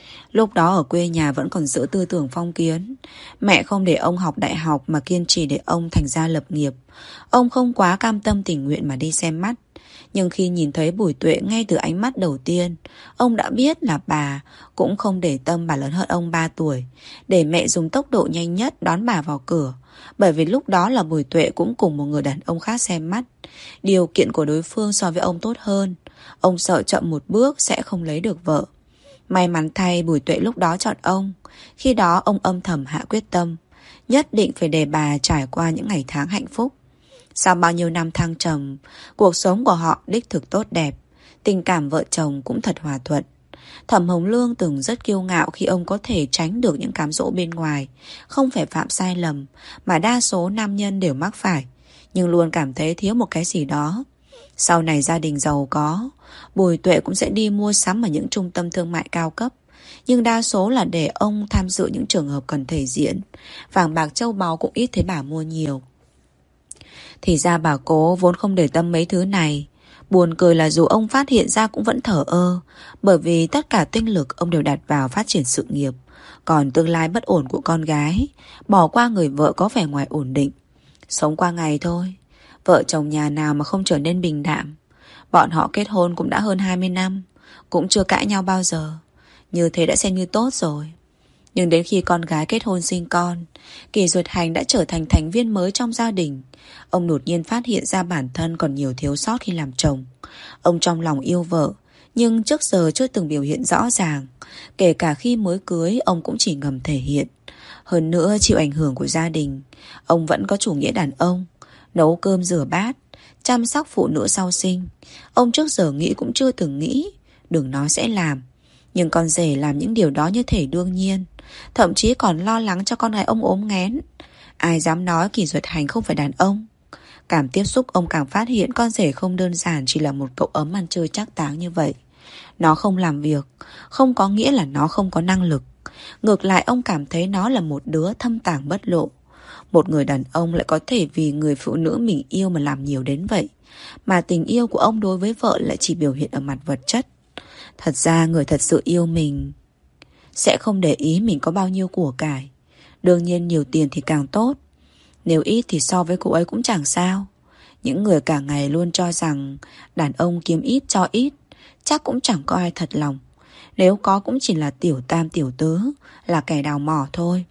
Lúc đó ở quê nhà vẫn còn giữ tư tưởng phong kiến. Mẹ không để ông học đại học mà kiên trì để ông thành gia lập nghiệp. Ông không quá cam tâm tình nguyện mà đi xem mắt. Nhưng khi nhìn thấy Bùi Tuệ ngay từ ánh mắt đầu tiên, ông đã biết là bà cũng không để tâm bà lớn hơn ông 3 tuổi, để mẹ dùng tốc độ nhanh nhất đón bà vào cửa. Bởi vì lúc đó là Bùi Tuệ cũng cùng một người đàn ông khác xem mắt. Điều kiện của đối phương so với ông tốt hơn. Ông sợ chậm một bước sẽ không lấy được vợ. May mắn thay Bùi Tuệ lúc đó chọn ông. Khi đó ông âm thầm hạ quyết tâm, nhất định phải để bà trải qua những ngày tháng hạnh phúc. Sau bao nhiêu năm thăng trầm, cuộc sống của họ đích thực tốt đẹp. Tình cảm vợ chồng cũng thật hòa thuận. Thẩm Hồng Lương từng rất kiêu ngạo khi ông có thể tránh được những cám dỗ bên ngoài, không phải phạm sai lầm, mà đa số nam nhân đều mắc phải, nhưng luôn cảm thấy thiếu một cái gì đó. Sau này gia đình giàu có, Bùi Tuệ cũng sẽ đi mua sắm ở những trung tâm thương mại cao cấp, nhưng đa số là để ông tham dự những trường hợp cần thể diện. Vàng bạc châu báu cũng ít thấy bà mua nhiều. Thì ra bà cố vốn không để tâm mấy thứ này. Buồn cười là dù ông phát hiện ra cũng vẫn thờ ơ, bởi vì tất cả tinh lực ông đều đặt vào phát triển sự nghiệp. Còn tương lai bất ổn của con gái, bỏ qua người vợ có vẻ ngoài ổn định. Sống qua ngày thôi. Vợ chồng nhà nào mà không trở nên bình đạm. Bọn họ kết hôn cũng đã hơn 20 năm, cũng chưa cãi nhau bao giờ. Như thế đã xem như tốt rồi. Nhưng đến khi con gái kết hôn sinh con, Kỳ Duyệt Hành đã trở thành thành viên mới trong gia đình. Ông đột nhiên phát hiện ra bản thân còn nhiều thiếu sót khi làm chồng. Ông trong lòng yêu vợ, nhưng trước giờ chưa từng biểu hiện rõ ràng. Kể cả khi mới cưới, ông cũng chỉ ngầm thể hiện. Hơn nữa chịu ảnh hưởng của gia đình, ông vẫn có chủ nghĩa đàn ông, nấu cơm rửa bát, chăm sóc phụ nữ sau sinh. Ông trước giờ nghĩ cũng chưa từng nghĩ, đừng nói sẽ làm. Nhưng con rể làm những điều đó như thể đương nhiên. Thậm chí còn lo lắng cho con gái ông ốm nghén. Ai dám nói Kỳ Duyệt Hành không phải đàn ông. Càng tiếp xúc ông càng phát hiện con rể không đơn giản chỉ là một cậu ấm ăn chơi trác táng như vậy. Nó không làm việc không có nghĩa là nó không có năng lực. Ngược lại ông cảm thấy nó là một đứa thâm tàng bất lộ. Một người đàn ông lại có thể vì người phụ nữ mình yêu mà làm nhiều đến vậy. Mà tình yêu của ông đối với vợ lại chỉ biểu hiện ở mặt vật chất. Thật ra người thật sự yêu mình sẽ không để ý mình có bao nhiêu của cải. Đương nhiên nhiều tiền thì càng tốt. Nếu ít thì so với cô ấy cũng chẳng sao. Những người cả ngày luôn cho rằng đàn ông kiếm ít cho ít, chắc cũng chẳng có ai thật lòng. Nếu có cũng chỉ là tiểu tam tiểu tứ, là kẻ đào mỏ thôi.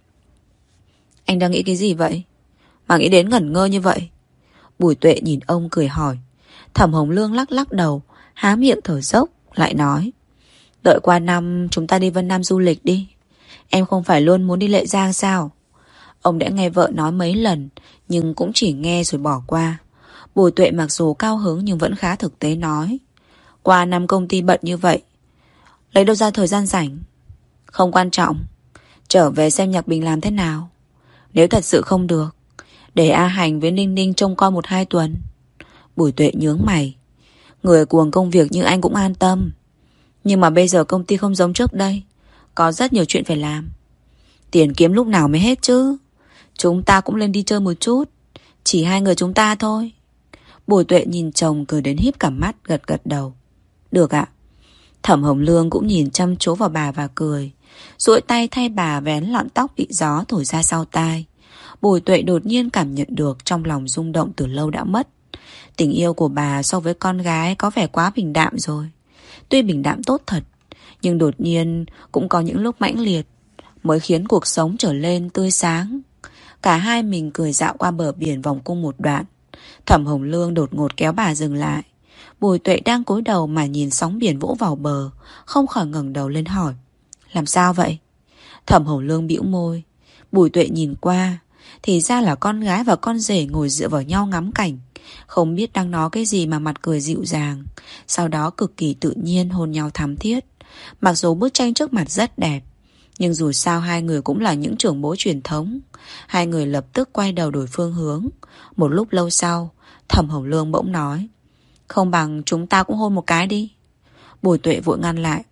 Anh đang nghĩ cái gì vậy? Mà nghĩ đến ngẩn ngơ như vậy? Bùi Tuệ nhìn ông cười hỏi. Thẩm Hồng Lương lắc lắc đầu, há miệng thở dốc, lại nói. Đợi qua năm chúng ta đi Vân Nam du lịch đi. Em không phải luôn muốn đi Lệ Giang sao? Ông đã nghe vợ nói mấy lần, nhưng cũng chỉ nghe rồi bỏ qua. Bùi Tuệ mặc dù cao hứng nhưng vẫn khá thực tế nói. Qua năm công ty bận như vậy, lấy đâu ra thời gian rảnh? Không quan trọng. Trở về xem Nhạc Bình làm thế nào. Nếu thật sự không được, để A Hành với Ninh Ninh trông coi 1-2 tuần. Bùi Tuệ nhướng mày. Người cuồng công việc như anh cũng an tâm. Nhưng mà bây giờ công ty không giống trước đây, có rất nhiều chuyện phải làm. Tiền kiếm lúc nào mới hết chứ. Chúng ta cũng lên đi chơi một chút. Chỉ 2 người chúng ta thôi. Bùi Tuệ nhìn chồng cười đến híp cả mắt, gật gật đầu. Được ạ. Thẩm Hồng Lương cũng nhìn chăm chú vào bà và cười, duỗi tay thay bà vén lọn tóc bị gió thổi ra sau tai. Bùi Tuệ đột nhiên cảm nhận được trong lòng rung động từ lâu đã mất. Tình yêu của bà so với con gái có vẻ quá bình đạm rồi. Tuy bình đạm tốt thật, nhưng đột nhiên cũng có những lúc mãnh liệt mới khiến cuộc sống trở lên tươi sáng. Cả hai mình cười dạo qua bờ biển vòng cung một đoạn. Thẩm Hồng Lương đột ngột kéo bà dừng lại. Bùi Tuệ đang cúi đầu mà nhìn sóng biển vỗ vào bờ, không khỏi ngẩng đầu lên hỏi. Làm sao vậy? Thẩm Hồng Lương bĩu môi. Bùi Tuệ nhìn qua, thì ra là con gái và con rể ngồi dựa vào nhau ngắm cảnh. Không biết đang nói cái gì mà mặt cười dịu dàng. Sau đó cực kỳ tự nhiên hôn nhau thắm thiết. Mặc dù bức tranh trước mặt rất đẹp, nhưng dù sao hai người cũng là những trưởng bối truyền thống. Hai người lập tức quay đầu đổi phương hướng. Một lúc lâu sau, Thẩm Hồng Lương bỗng nói. Không bằng chúng ta cũng hôn một cái đi. Bùi Tuệ vội ngăn lại.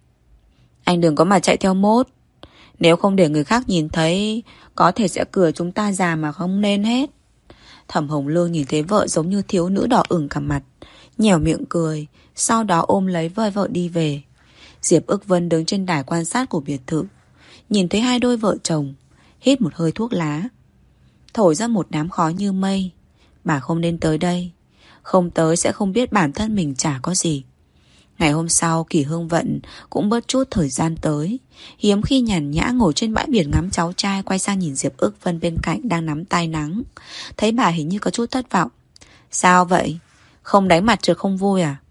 Anh đừng có mà chạy theo mốt. Nếu không để người khác nhìn thấy, có thể sẽ cười chúng ta già mà không nên hết. Thẩm Hồng Lương nhìn thấy vợ giống như thiếu nữ đỏ ửng cả mặt, nhẻo miệng cười, sau đó ôm lấy vai vợ đi về. Diệp Ức Vân đứng trên đài quan sát của biệt thự, nhìn thấy hai đôi vợ chồng, hít một hơi thuốc lá, thổi ra một đám khói như mây. Bà không nên tới đây. Không tới sẽ không biết bản thân mình chả có gì. Ngày hôm sau, Kỷ Hương Vận cũng bớt chút thời gian tới. Hiếm khi nhàn nhã ngồi trên bãi biển ngắm cháu trai, quay sang nhìn Diệp Ức Vân bên cạnh đang nắm tay nắng. Thấy bà hình như có chút thất vọng. Sao vậy? Không đánh mặt trượt không vui à?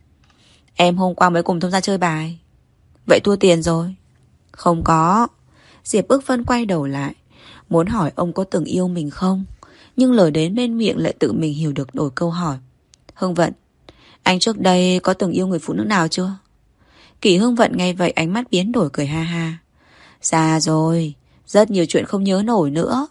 Em hôm qua mới cùng thông gia chơi bài. Vậy thua tiền rồi? Không có. Diệp Ức Vân quay đầu lại, muốn hỏi ông có từng yêu mình không, nhưng lời đến bên miệng lại tự mình hiểu được đổi câu hỏi. Hương Vận, anh trước đây có từng yêu người phụ nữ nào chưa? Kỷ Hương Vận nghe vậy ánh mắt biến đổi, cười ha ha. Già rồi, rất nhiều chuyện không nhớ nổi nữa.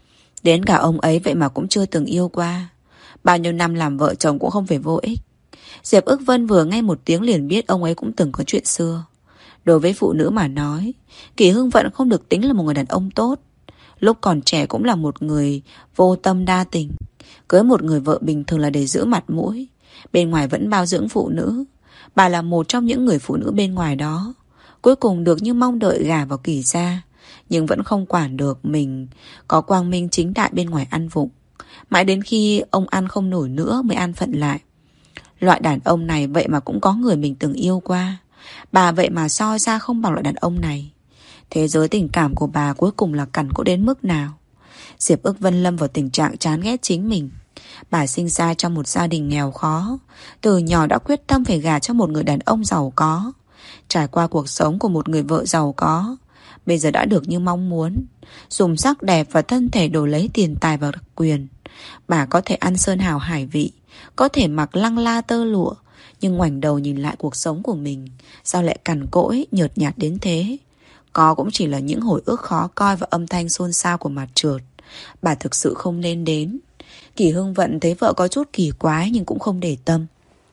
Đến cả ông ấy vậy mà cũng chưa từng yêu qua. Bao nhiêu năm làm vợ chồng cũng không phải vô ích. Diệp Ức Vân vừa nghe một tiếng liền biết ông ấy cũng từng có chuyện xưa. Đối với phụ nữ mà nói, Kỷ Hương Vận không được tính là một người đàn ông tốt. Lúc còn trẻ cũng là một người vô tâm đa tình. Cưới một người vợ bình thường là để giữ mặt mũi, bên ngoài vẫn bao dưỡng phụ nữ. Bà là một trong những người phụ nữ bên ngoài đó. Cuối cùng được như mong đợi gả vào Kỷ gia, nhưng vẫn không quản được mình có quang minh chính đại bên ngoài ăn vụng. Mãi đến khi ông ăn không nổi nữa mới an phận lại. Loại đàn ông này vậy mà cũng có người mình từng yêu qua. Bà vậy mà soi ra không bằng loại đàn ông này. Thế giới tình cảm của bà cuối cùng là cằn cỗi đến mức nào? Diệp Ức Vân lâm vào tình trạng chán ghét chính mình. Bà sinh ra trong một gia đình nghèo khó, từ nhỏ đã quyết tâm phải gả cho một người đàn ông giàu có. Trải qua cuộc sống của một người vợ giàu có, bây giờ đã được như mong muốn, dùng sắc đẹp và thân thể đổi lấy tiền tài và đặc quyền. Bà có thể ăn sơn hào hải vị, có thể mặc lăng la tơ lụa, nhưng ngoảnh đầu nhìn lại cuộc sống của mình, sao lại cằn cỗi, nhợt nhạt đến thế? Có cũng chỉ là những hồi ức khó coi và âm thanh xôn xao của mặt trượt. Bà thực sự không nên đến. Kỷ Hương Vận thấy vợ có chút kỳ quái nhưng cũng không để tâm.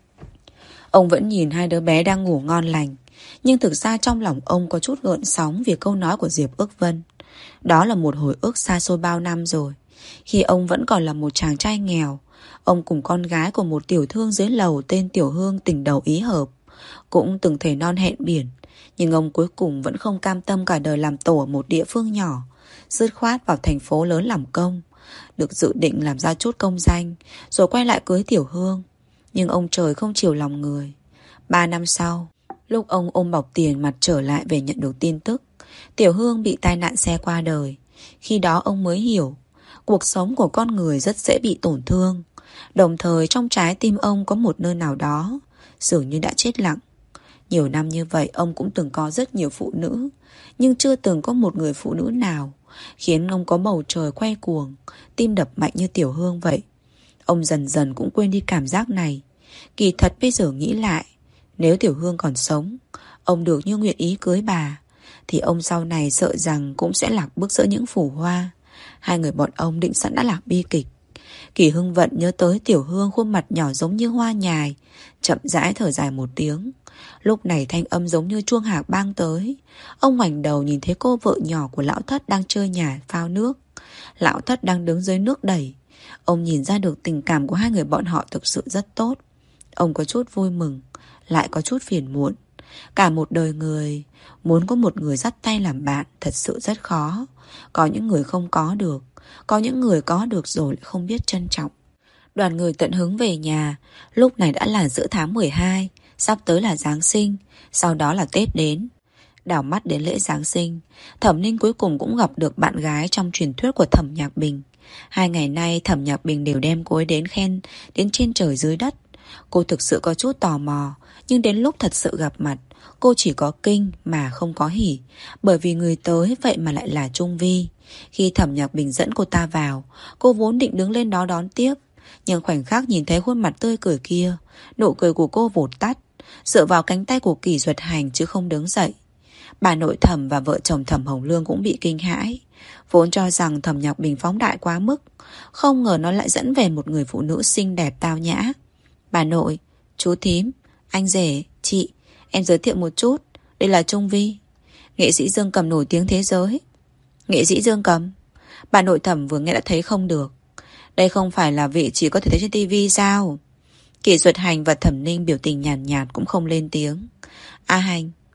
Ông vẫn nhìn hai đứa bé đang ngủ ngon lành, nhưng thực ra trong lòng ông có chút gợn sóng vì câu nói của Diệp Ức Vân. Đó là một hồi ức xa xôi bao năm rồi. Khi ông vẫn còn là một chàng trai nghèo, ông cùng con gái của một tiểu thương dưới lầu tên Tiểu Hương tình đầu ý hợp. Cũng từng thề non hẹn biển, nhưng ông cuối cùng vẫn không cam tâm cả đời làm tổ ở một địa phương nhỏ, dứt khoát vào thành phố lớn làm công. Được dự định làm ra chút công danh, rồi quay lại cưới Tiểu Hương. Nhưng ông trời không chiều lòng người. 3 năm sau, lúc ông ôm bọc tiền mặt trở lại về nhận được tin tức Tiểu Hương bị tai nạn xe qua đời. Khi đó ông mới hiểu, cuộc sống của con người rất dễ bị tổn thương. Đồng thời trong trái tim ông có một nơi nào đó dường như đã chết lặng. Nhiều năm như vậy ông cũng từng có rất nhiều phụ nữ, nhưng chưa từng có một người phụ nữ nào khiến ông có bầu trời quay cuồng, tim đập mạnh như Tiểu Hương vậy. Ông dần dần cũng quên đi cảm giác này. Kỳ thật bây giờ nghĩ lại, nếu Tiểu Hương còn sống, ông được như nguyện ý cưới bà, thì ông sau này sợ rằng cũng sẽ lạc bước giữa những phù hoa. Hai người bọn ông định sẵn đã lạc bi kịch. Kỷ Hưng Vận nhớ tới Tiểu Hương khuôn mặt nhỏ giống như hoa nhài, chậm rãi thở dài một tiếng. Lúc này thanh âm giống như chuông hạc bang tới. Ông ngoảnh đầu nhìn thấy cô vợ nhỏ của lão thất đang chơi nhà phao nước. Lão thất đang đứng dưới nước đẩy. Ông nhìn ra được tình cảm của hai người bọn họ thực sự rất tốt. Ông có chút vui mừng, lại có chút phiền muộn. Cả một đời người, muốn có một người dắt tay làm bạn thật sự rất khó. Có những người không có được, có những người có được rồi lại không biết trân trọng. Đoàn người tận hứng về nhà. Lúc này đã là giữa tháng 12, sắp tới là Giáng sinh, sau đó là Tết đến. Đảo mắt đến lễ Giáng sinh, Thẩm Ninh cuối cùng cũng gặp được bạn gái trong truyền thuyết của Thẩm Nhạc Bình. 2 ngày nay Thẩm Nhạc Bình đều đem cô ấy đến khen đến trên trời dưới đất. Cô thực sự có chút tò mò, nhưng đến lúc thật sự gặp mặt, cô chỉ có kinh mà không có hỉ, bởi vì người tới vậy mà lại là Trung Vi. Khi Thẩm Nhạc Bình dẫn cô ta vào, cô vốn định đứng lên đó đón tiếp, nhưng khoảnh khắc nhìn thấy khuôn mặt tươi cười kia, nụ cười của cô vụt tắt, dựa vào cánh tay của Kỷ Duật Hành chứ không đứng dậy. Bà nội Thẩm và vợ chồng Thẩm Hồng Lương cũng bị kinh hãi, vốn cho rằng Thẩm Nhạc Bình phóng đại quá mức, không ngờ nó lại dẫn về một người phụ nữ xinh đẹp tao nhã. Bà nội, chú thím, anh rể, chị, em giới thiệu một chút, đây là Trung Vi, nghệ sĩ dương cầm nổi tiếng thế giới. Nghệ sĩ dương cầm? Bà nội Thẩm vừa nghe đã thấy không được. Đây không phải là vị chỉ có thể thấy trên tivi sao? Kỷ Duật Hành và Thẩm Ninh biểu tình nhàn nhạt cũng không lên tiếng. A Hành,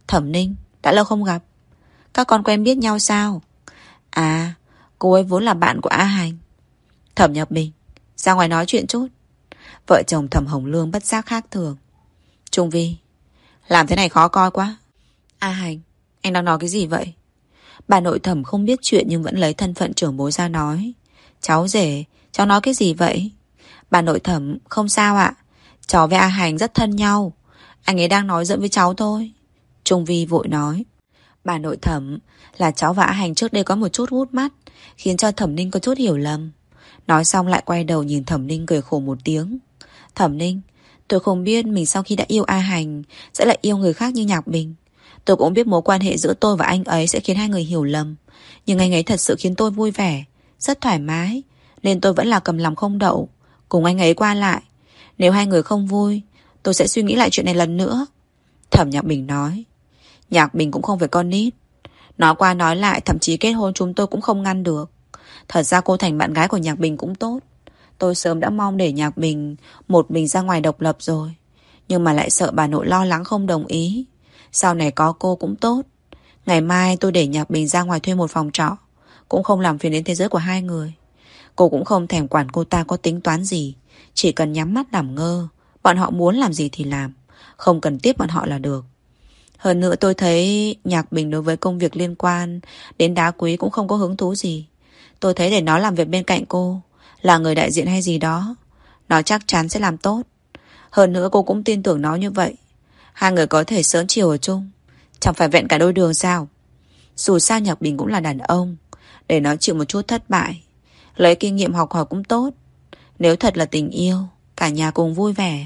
Thẩm Ninh, đã lâu không gặp. Các con quen biết nhau sao? À, cô ấy vốn là bạn của A Hành. Thẩm Nhập Bình, ra ngoài nói chuyện chút. Vợ chồng Thẩm Hồng Lương bất giác khác thường. Trung Vi, làm thế này khó coi quá. A Hành, anh đang nói cái gì vậy? Bà nội Thẩm không biết chuyện nhưng vẫn lấy thân phận trưởng bối ra nói. Cháu rể, cháu nói cái gì vậy? Bà nội Thẩm, không sao ạ. Cháu với A Hành rất thân nhau. Anh ấy đang nói giỡn với cháu thôi. Trung Vi vội nói. Bà nội Thẩm, là cháu và A Hành trước đây có một chút hút mắt, khiến cho Thẩm Ninh có chút hiểu lầm. Nói xong lại quay đầu nhìn Thẩm Ninh cười khổ một tiếng. Thẩm Ninh, tôi không biết mình sau khi đã yêu A Hành sẽ lại yêu người khác như Nhạc Bình. Tôi cũng biết mối quan hệ giữa tôi và anh ấy sẽ khiến hai người hiểu lầm. Nhưng anh ấy thật sự khiến tôi vui vẻ, rất thoải mái, nên tôi vẫn là cầm lòng không đậu, cùng anh ấy qua lại. Nếu hai người không vui, tôi sẽ suy nghĩ lại chuyện này lần nữa. Thẩm Nhạc Bình nói. Nhạc Bình cũng không phải con nít. Nói qua nói lại, thậm chí kết hôn chúng tôi cũng không ngăn được. Thật ra cô thành bạn gái của Nhạc Bình cũng tốt. Tôi sớm đã mong để Nhạc Bình một mình ra ngoài độc lập rồi. Nhưng mà lại sợ bà nội lo lắng không đồng ý. Sau này có cô cũng tốt. Ngày mai tôi để Nhạc Bình ra ngoài thuê một phòng trọ, cũng không làm phiền đến thế giới của hai người. Cô cũng không thèm quản cô ta có tính toán gì. Chỉ cần nhắm mắt đảm ngơ. Bọn họ muốn làm gì thì làm, không cần tiếp bọn họ là được. Hơn nữa tôi thấy Nhạc Bình đối với công việc liên quan đến đá quý cũng không có hứng thú gì. Tôi thấy để nó làm việc bên cạnh cô, là người đại diện hay gì đó, nó chắc chắn sẽ làm tốt. Hơn nữa cô cũng tin tưởng nó như vậy. Hai người có thể sớm chiều ở chung, chẳng phải vẹn cả đôi đường sao? Dù sao Nhạc Bình cũng là đàn ông, để nó chịu một chút thất bại, lấy kinh nghiệm học hỏi cũng tốt. Nếu thật là tình yêu, cả nhà cùng vui vẻ.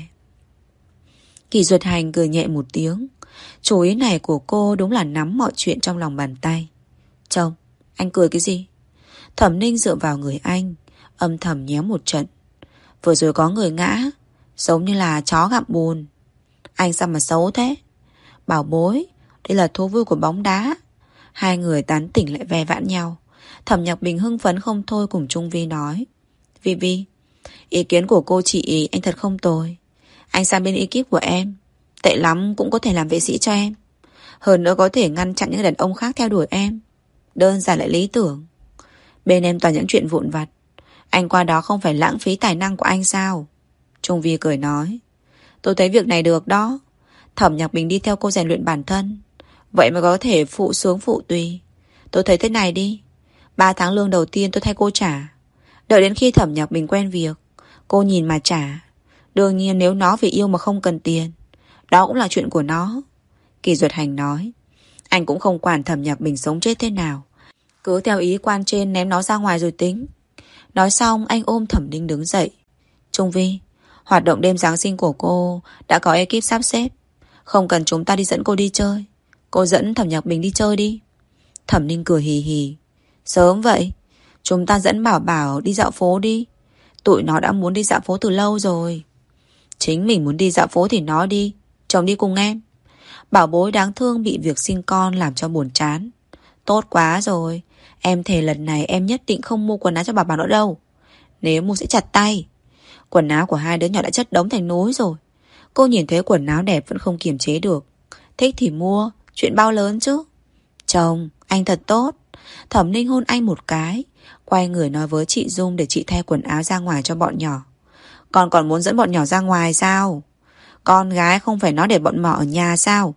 Kỳ Duyệt Hành cười nhẹ một tiếng. Chủ ý này của cô đúng là nắm mọi chuyện trong lòng bàn tay. Chồng, anh cười cái gì? Thẩm Ninh dựa vào người anh, âm thầm nhéo một trận. Vừa rồi có người ngã, giống như là chó gặm bùn. Anh sao mà xấu thế? Bảo bối, đây là thú vui của bóng đá. Hai người tán tỉnh lại ve vãn nhau. Thẩm Nhạc Bình hưng phấn không thôi cùng Trung Vi nói. Vi Vi, ý kiến của cô chị anh thật không tồi. Anh sang bên ekip của em, tệ lắm cũng có thể làm vệ sĩ cho em. Hơn nữa có thể ngăn chặn những đàn ông khác theo đuổi em. Đơn giản lại lý tưởng. Bên em toàn những chuyện vụn vặt, anh qua đó không phải lãng phí tài năng của anh sao? Trung Vi cười nói. Tôi thấy việc này được đó. Thẩm Nhạc Bình đi theo cô rèn luyện bản thân, vậy mà có thể phụ sướng phụ tùy. Tôi thấy thế này đi, 3 tháng lương đầu tiên tôi thay cô trả. Đợi đến khi Thẩm Nhạc Bình quen việc, cô nhìn mà trả. Đương nhiên nếu nó vì yêu mà không cần tiền, đó cũng là chuyện của nó. Kỳ Duyệt Hành nói. Anh cũng không quản Thẩm Nhạc Bình sống chết thế nào, cứ theo ý quan trên ném nó ra ngoài rồi tính. Nói xong anh ôm Thẩm Ninh đứng dậy. Trung Vi, hoạt động đêm Giáng sinh của cô đã có ekip sắp xếp, không cần chúng ta đi dẫn cô đi chơi. Cô dẫn Thẩm Nhạc Bình đi chơi đi. Thẩm Ninh cười hì hì. Sớm vậy? Chúng ta dẫn Bảo Bảo đi dạo phố đi. Tụi nó đã muốn đi dạo phố từ lâu rồi. Chính mình muốn đi dạo phố thì nó đi, chồng đi cùng em. Bảo bối đáng thương bị việc sinh con làm cho buồn chán. Tốt quá rồi. Em thề lần này em nhất định không mua quần áo cho Bảo Bảo nữa đâu. Nếu mua sẽ chặt tay. Quần áo của hai đứa nhỏ đã chất đống thành núi rồi. Cô nhìn thấy quần áo đẹp vẫn không kiềm chế được. Thích thì mua, chuyện bao lớn chứ. Chồng, anh thật tốt. Thẩm Ninh hôn anh một cái, quay người nói với chị Dung để chị thay quần áo ra ngoài cho bọn nhỏ. Con còn muốn dẫn bọn nhỏ ra ngoài sao? Con gái không phải nói để bọn mọ ở nhà sao?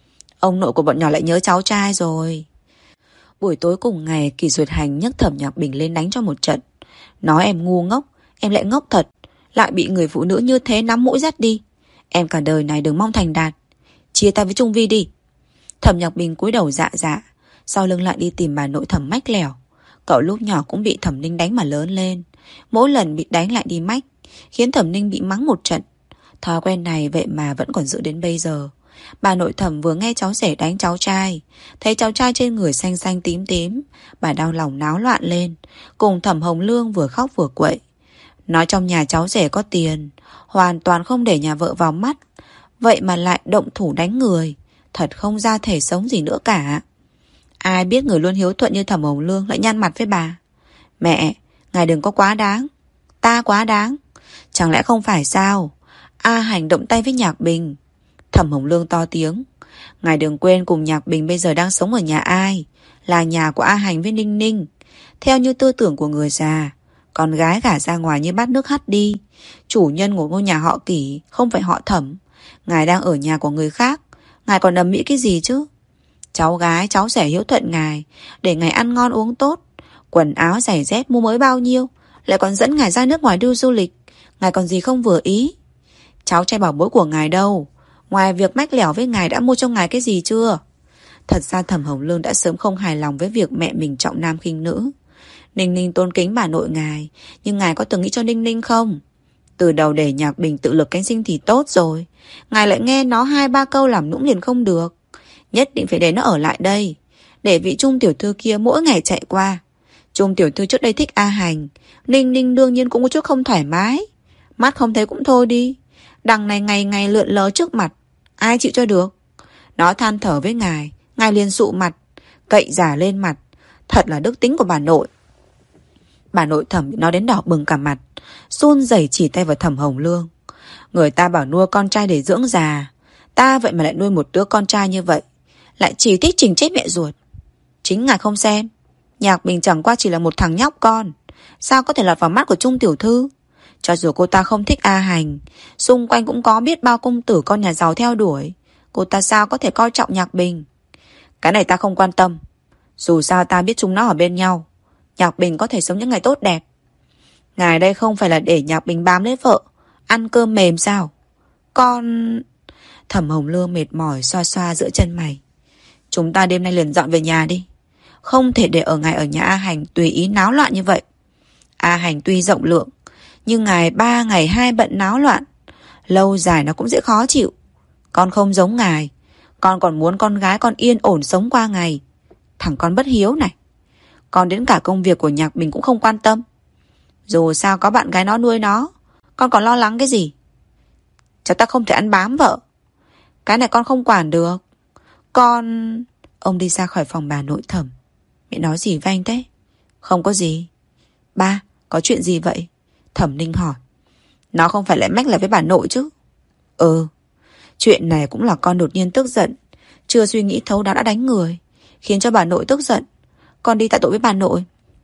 Ông nội của bọn nhỏ lại nhớ cháu trai rồi. Buổi tối cùng ngày, Kỳ Duyệt Hành nhấc Thẩm Nhạc Bình lên đánh cho một trận. Nói em ngu ngốc, em lại ngốc thật, lại bị người phụ nữ như thế nắm mũi dắt đi. Em cả đời này đừng mong thành đạt. Chia tay với Trung Vi đi. Thẩm Nhạc Bình cúi đầu dạ dạ, sau lưng lại đi tìm bà nội Thẩm mách lẻo. Cậu lúc nhỏ cũng bị Thẩm Ninh đánh mà lớn lên, mỗi lần bị đánh lại đi mách, khiến Thẩm Ninh bị mắng một trận. Thói quen này vậy mà vẫn còn giữ đến bây giờ. Bà nội Thẩm vừa nghe cháu rể đánh cháu trai, thấy cháu trai trên người xanh xanh tím tím, bà đau lòng náo loạn lên, cùng Thẩm Hồng Lương vừa khóc vừa quậy. Nói trong nhà cháu rể có tiền, hoàn toàn không để nhà vợ vào mắt, vậy mà lại động thủ đánh người, thật không ra thể sống gì nữa cả. Ai biết người luôn hiếu thuận như Thẩm Hồng Lương lại nhăn mặt với bà. Mẹ, ngài đừng có quá đáng. Ta quá đáng? Chẳng lẽ không phải sao? A Hành động tay với Nhạc Bình. Thẩm Hồng Lương to tiếng. Ngài đừng quên cùng Nhạc Bình bây giờ đang sống ở nhà ai? Là nhà của A Hành với Ninh Ninh. Theo như tư tưởng của người già, con gái gả ra ngoài như bát nước hắt đi. Chủ nhân của ngôi nhà họ Kỷ không phải họ Thẩm. Ngài đang ở nhà của người khác, ngài còn ầm ĩ cái gì chứ? Cháu gái cháu rể hiếu thuận ngài, để ngài ăn ngon uống tốt, quần áo giày dép mua mới bao nhiêu, lại còn dẫn ngài ra nước ngoài đi du lịch. Ngài còn gì không vừa ý? Cháu trai bảo bối của ngài đâu? Ngoài việc mách lẻo với ngài đã mua cho ngài cái gì chưa? Thật ra Thẩm Hồng Lương đã sớm không hài lòng với việc mẹ mình trọng nam khinh nữ. Ninh Ninh tôn kính bà nội ngài, nhưng ngài có từng nghĩ cho Ninh Ninh không? Từ đầu để Nhạc Bình tự lực cánh sinh thì tốt rồi, ngài lại nghe nó 2-3 câu làm nũng liền không được. Nhất định phải để nó ở lại đây, để vị Trung tiểu thư kia mỗi ngày chạy qua. Trung tiểu thư trước đây thích A Hành, Ninh Ninh đương nhiên cũng có chút không thoải mái. Mắt không thấy cũng thôi đi, đằng này ngày ngày lượn lờ trước mặt, ai chịu cho được. Nó than thở với ngài liền sụ mặt, cậy giả lên mặt. Thật là đức tính của bà nội. Bà nội Thẩm nó đến đỏ bừng cả mặt, run rẩy chỉ tay vào Thẩm Hồng Lương. Người ta bảo nuôi con trai để dưỡng già, ta vậy mà lại nuôi một đứa con trai như vậy, lại chỉ thích trình chết mẹ ruột. Chính ngài không xem, Nhạc Bình chẳng qua chỉ là một thằng nhóc con, sao có thể lọt vào mắt của Trung tiểu thư? Cho dù cô ta không thích A Hành, xung quanh cũng có biết bao công tử con nhà giàu theo đuổi, cô ta sao có thể coi trọng Nhạc Bình? Cái này ta không quan tâm, dù sao ta biết chúng nó ở bên nhau, Nhạc Bình có thể sống những ngày tốt đẹp. Ngài đây không phải là để Nhạc Bình bám lấy vợ, ăn cơm mềm sao? Con... Thẩm Hồng Lương mệt mỏi xoa xoa giữa chân mày. Chúng ta đêm nay liền dọn về nhà đi. Không thể để ngài ở nhà A Hành tùy ý náo loạn như vậy. A Hành tuy rộng lượng, nhưng ngài 3 ngày 2 bận náo loạn, lâu dài nó cũng dễ khó chịu. Con không giống ngài, con còn muốn con gái con yên ổn sống qua ngày. Thằng con bất hiếu này, con đến cả công việc của Nhạc Bình cũng không quan tâm. Dù sao có bạn gái nó nuôi nó, con còn lo lắng cái gì? Cháu ta không thể ăn bám vợ, cái này con không quản được. Con... Ông đi ra khỏi phòng bà nội Thẩm. Mẹ nói gì với anh thế? Không có gì. Ba, có chuyện gì vậy? Thẩm Ninh hỏi. Nó không phải lại mách là với bà nội chứ? Ừ, chuyện này cũng là con đột nhiên tức giận, chưa suy nghĩ thấu đáo đã đánh người, khiến cho bà nội tức giận. Con đi tạ tội với bà nội.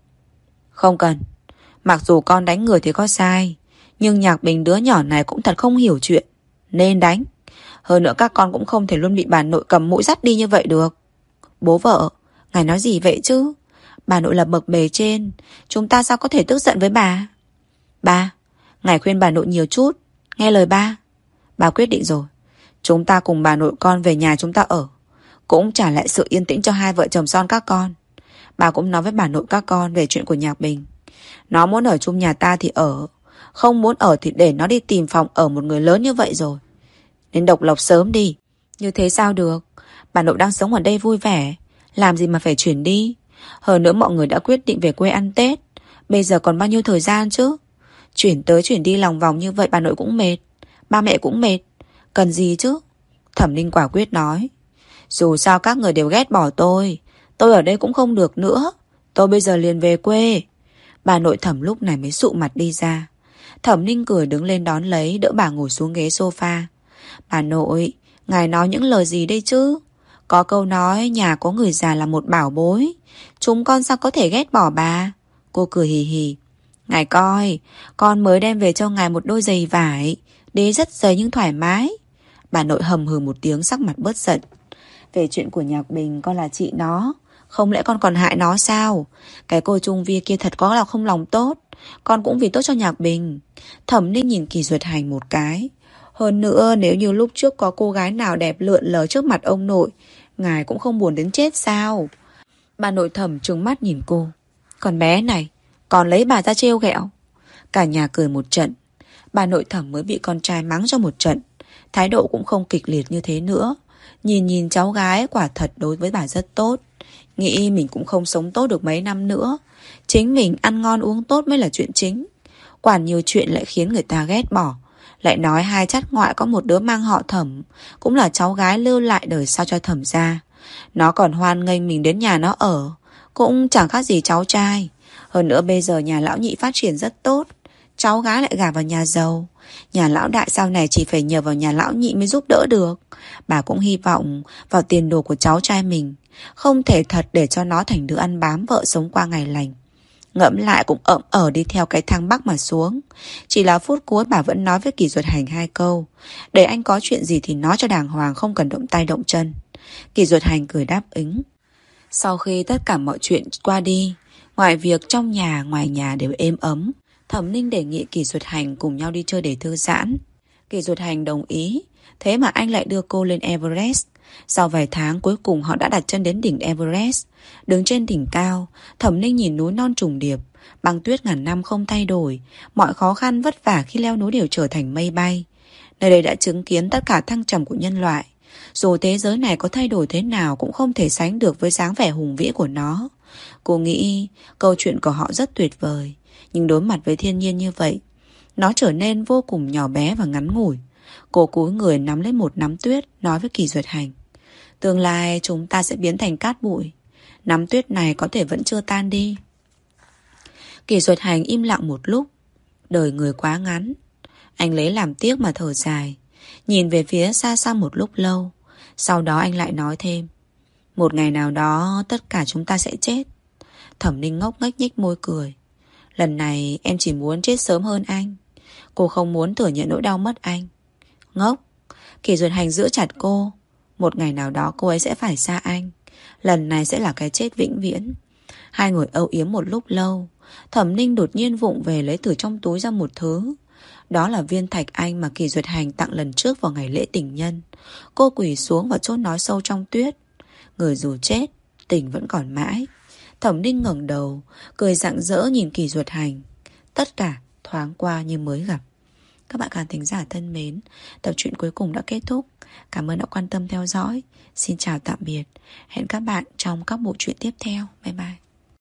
Không cần. Mặc dù con đánh người thì có sai, nhưng Nhạc Bình đứa nhỏ này cũng thật không hiểu chuyện, nên đánh. Hơn nữa các con cũng không thể luôn bị bà nội cầm mũi dắt đi như vậy được. Bố vợ, ngài nói gì vậy chứ? Bà nội là bậc bề trên, chúng ta sao có thể tức giận với bà? Ba, ngài khuyên bà nội nhiều chút, nghe lời ba. Bà quyết định rồi, chúng ta cùng bà nội con về nhà chúng ta ở, cũng trả lại sự yên tĩnh cho hai vợ chồng son các con. Bà cũng nói với bà nội các con về chuyện của Nhạc Bình. Nó muốn ở chung nhà ta thì ở, không muốn ở thì để nó đi tìm phòng ở một người lớn như vậy rồi. Nên độc lập sớm đi. Như thế sao được? Bà nội đang sống ở đây vui vẻ, làm gì mà phải chuyển đi. Hơn nữa mọi người đã quyết định về quê ăn Tết, bây giờ còn bao nhiêu thời gian chứ? Chuyển tới chuyển đi lòng vòng như vậy bà nội cũng mệt, ba mẹ cũng mệt, cần gì chứ? Thẩm Ninh quả quyết nói. Dù sao các người đều ghét bỏ tôi ở đây cũng không được nữa. Tôi bây giờ liền về quê. Bà nội Thẩm lúc này mới sụ mặt đi ra. Thẩm Ninh cười đứng lên đón lấy, đỡ bà ngồi xuống ghế sofa. Bà nội, ngài nói những lời gì đây chứ? Có câu nói nhà có người già là một bảo bối, chúng con sao có thể ghét bỏ bà? Cô cười hì hì. Ngài coi, con mới đem về cho ngài một đôi giày vải, đế rất dày nhưng thoải mái. Bà nội hầm hừ một tiếng, sắc mặt bớt giận. Về chuyện của Nhạc Bình, con là chị nó, không lẽ con còn hại nó sao? Cái cô Trung Vi kia thật có là không lòng tốt, con cũng vì tốt cho Nhạc Bình. Thẩm Ninh nhìn Kỳ Duyệt Hành một cái. Hơn nữa nếu như lúc trước có cô gái nào đẹp lượn lờ trước mặt ông nội, ngài cũng không buồn đến chết sao? Bà nội Thẩm trừng mắt nhìn cô. Con bé này, còn lấy bà ra trêu ghẹo. Cả nhà cười một trận. Bà nội Thẩm mới bị con trai mắng cho một trận, thái độ cũng không kịch liệt như thế nữa. Nhìn cháu gái quả thật đối với bà rất tốt. Nghĩ mình cũng không sống tốt được mấy năm nữa, chính mình ăn ngon uống tốt mới là chuyện chính. Quản nhiều chuyện lại khiến người ta ghét bỏ. Lại nói hai chắt ngoại có một đứa mang họ Thẩm, cũng là cháu gái lưu lại đời sau cho Thẩm gia. Nó còn hoan nghênh mình đến nhà nó ở, cũng chẳng khác gì cháu trai. Hơn nữa bây giờ nhà lão nhị phát triển rất tốt, cháu gái lại gả vào nhà giàu. Nhà lão đại sau này chỉ phải nhờ vào nhà lão nhị mới giúp đỡ được. Bà cũng hy vọng vào tiền đồ của cháu trai mình. Không thể thật để cho nó thành đứa ăn bám vợ sống qua ngày lành. Ngẫm lại cũng ậm ở đi theo cái thang Bắc mà xuống. Chỉ là phút cuối bà vẫn nói với Kỷ Duật Hành 2 câu: để anh có chuyện gì thì nói cho đàng hoàng, không cần động tay động chân. Kỷ Duật Hành cười đáp ứng. Sau khi tất cả mọi chuyện qua đi, ngoài việc trong nhà ngoài nhà đều êm ấm, Thẩm Ninh đề nghị Kỷ Duật Hành cùng nhau đi chơi để thư giãn. Kỷ Duật Hành đồng ý. Thế mà anh lại đưa cô lên Everest. Sau vài tháng cuối cùng họ đã đặt chân đến đỉnh Everest. Đứng trên đỉnh cao, Thẩm Ninh nhìn núi non trùng điệp, băng tuyết ngàn năm không thay đổi. Mọi khó khăn vất vả khi leo núi đều trở thành mây bay. Nơi đây đã chứng kiến tất cả thăng trầm của nhân loại. Dù thế giới này có thay đổi thế nào cũng không thể sánh được với dáng vẻ hùng vĩ của nó. Cô nghĩ câu chuyện của họ rất tuyệt vời, nhưng đối mặt với thiên nhiên như vậy, nó trở nên vô cùng nhỏ bé và ngắn ngủi. Cô cúi người nắm lấy một nắm tuyết, nói với Kỷ Duật Hành: tương lai chúng ta sẽ biến thành cát bụi. Nắm tuyết này có thể vẫn chưa tan đi. Kỷ Duật Hành im lặng một lúc. Đời người quá ngắn. Anh lấy làm tiếc mà thở dài, nhìn về phía xa xa một lúc lâu. Sau đó anh lại nói thêm: một ngày nào đó tất cả chúng ta sẽ chết. Thẩm Ninh ngốc nghếch nhếch môi cười. Lần này em chỉ muốn chết sớm hơn anh. Cô không muốn thừa nhận nỗi đau mất anh. Ngốc. Kỷ Duật Hành giữ chặt cô. Một ngày nào đó cô ấy sẽ phải xa anh. Lần này sẽ là cái chết vĩnh viễn. Hai người âu yếm một lúc lâu. Thẩm Ninh đột nhiên vụng về lấy từ trong túi ra một thứ. Đó là viên thạch anh mà Kỷ Duật Hành tặng lần trước vào ngày lễ tình nhân. Cô quỳ xuống và chốt nói sâu trong tuyết: người dù chết, tình vẫn còn mãi. Thẩm Ninh ngẩng đầu, cười rạng rỡ nhìn Kỷ Duật Hành. Tất cả thoáng qua như mới gặp. Các bạn khán thính giả thân mến, tập truyện cuối cùng đã kết thúc. Cảm ơn đã quan tâm theo dõi. Xin chào tạm biệt. Hẹn các bạn trong các bộ truyện tiếp theo. Bye bye.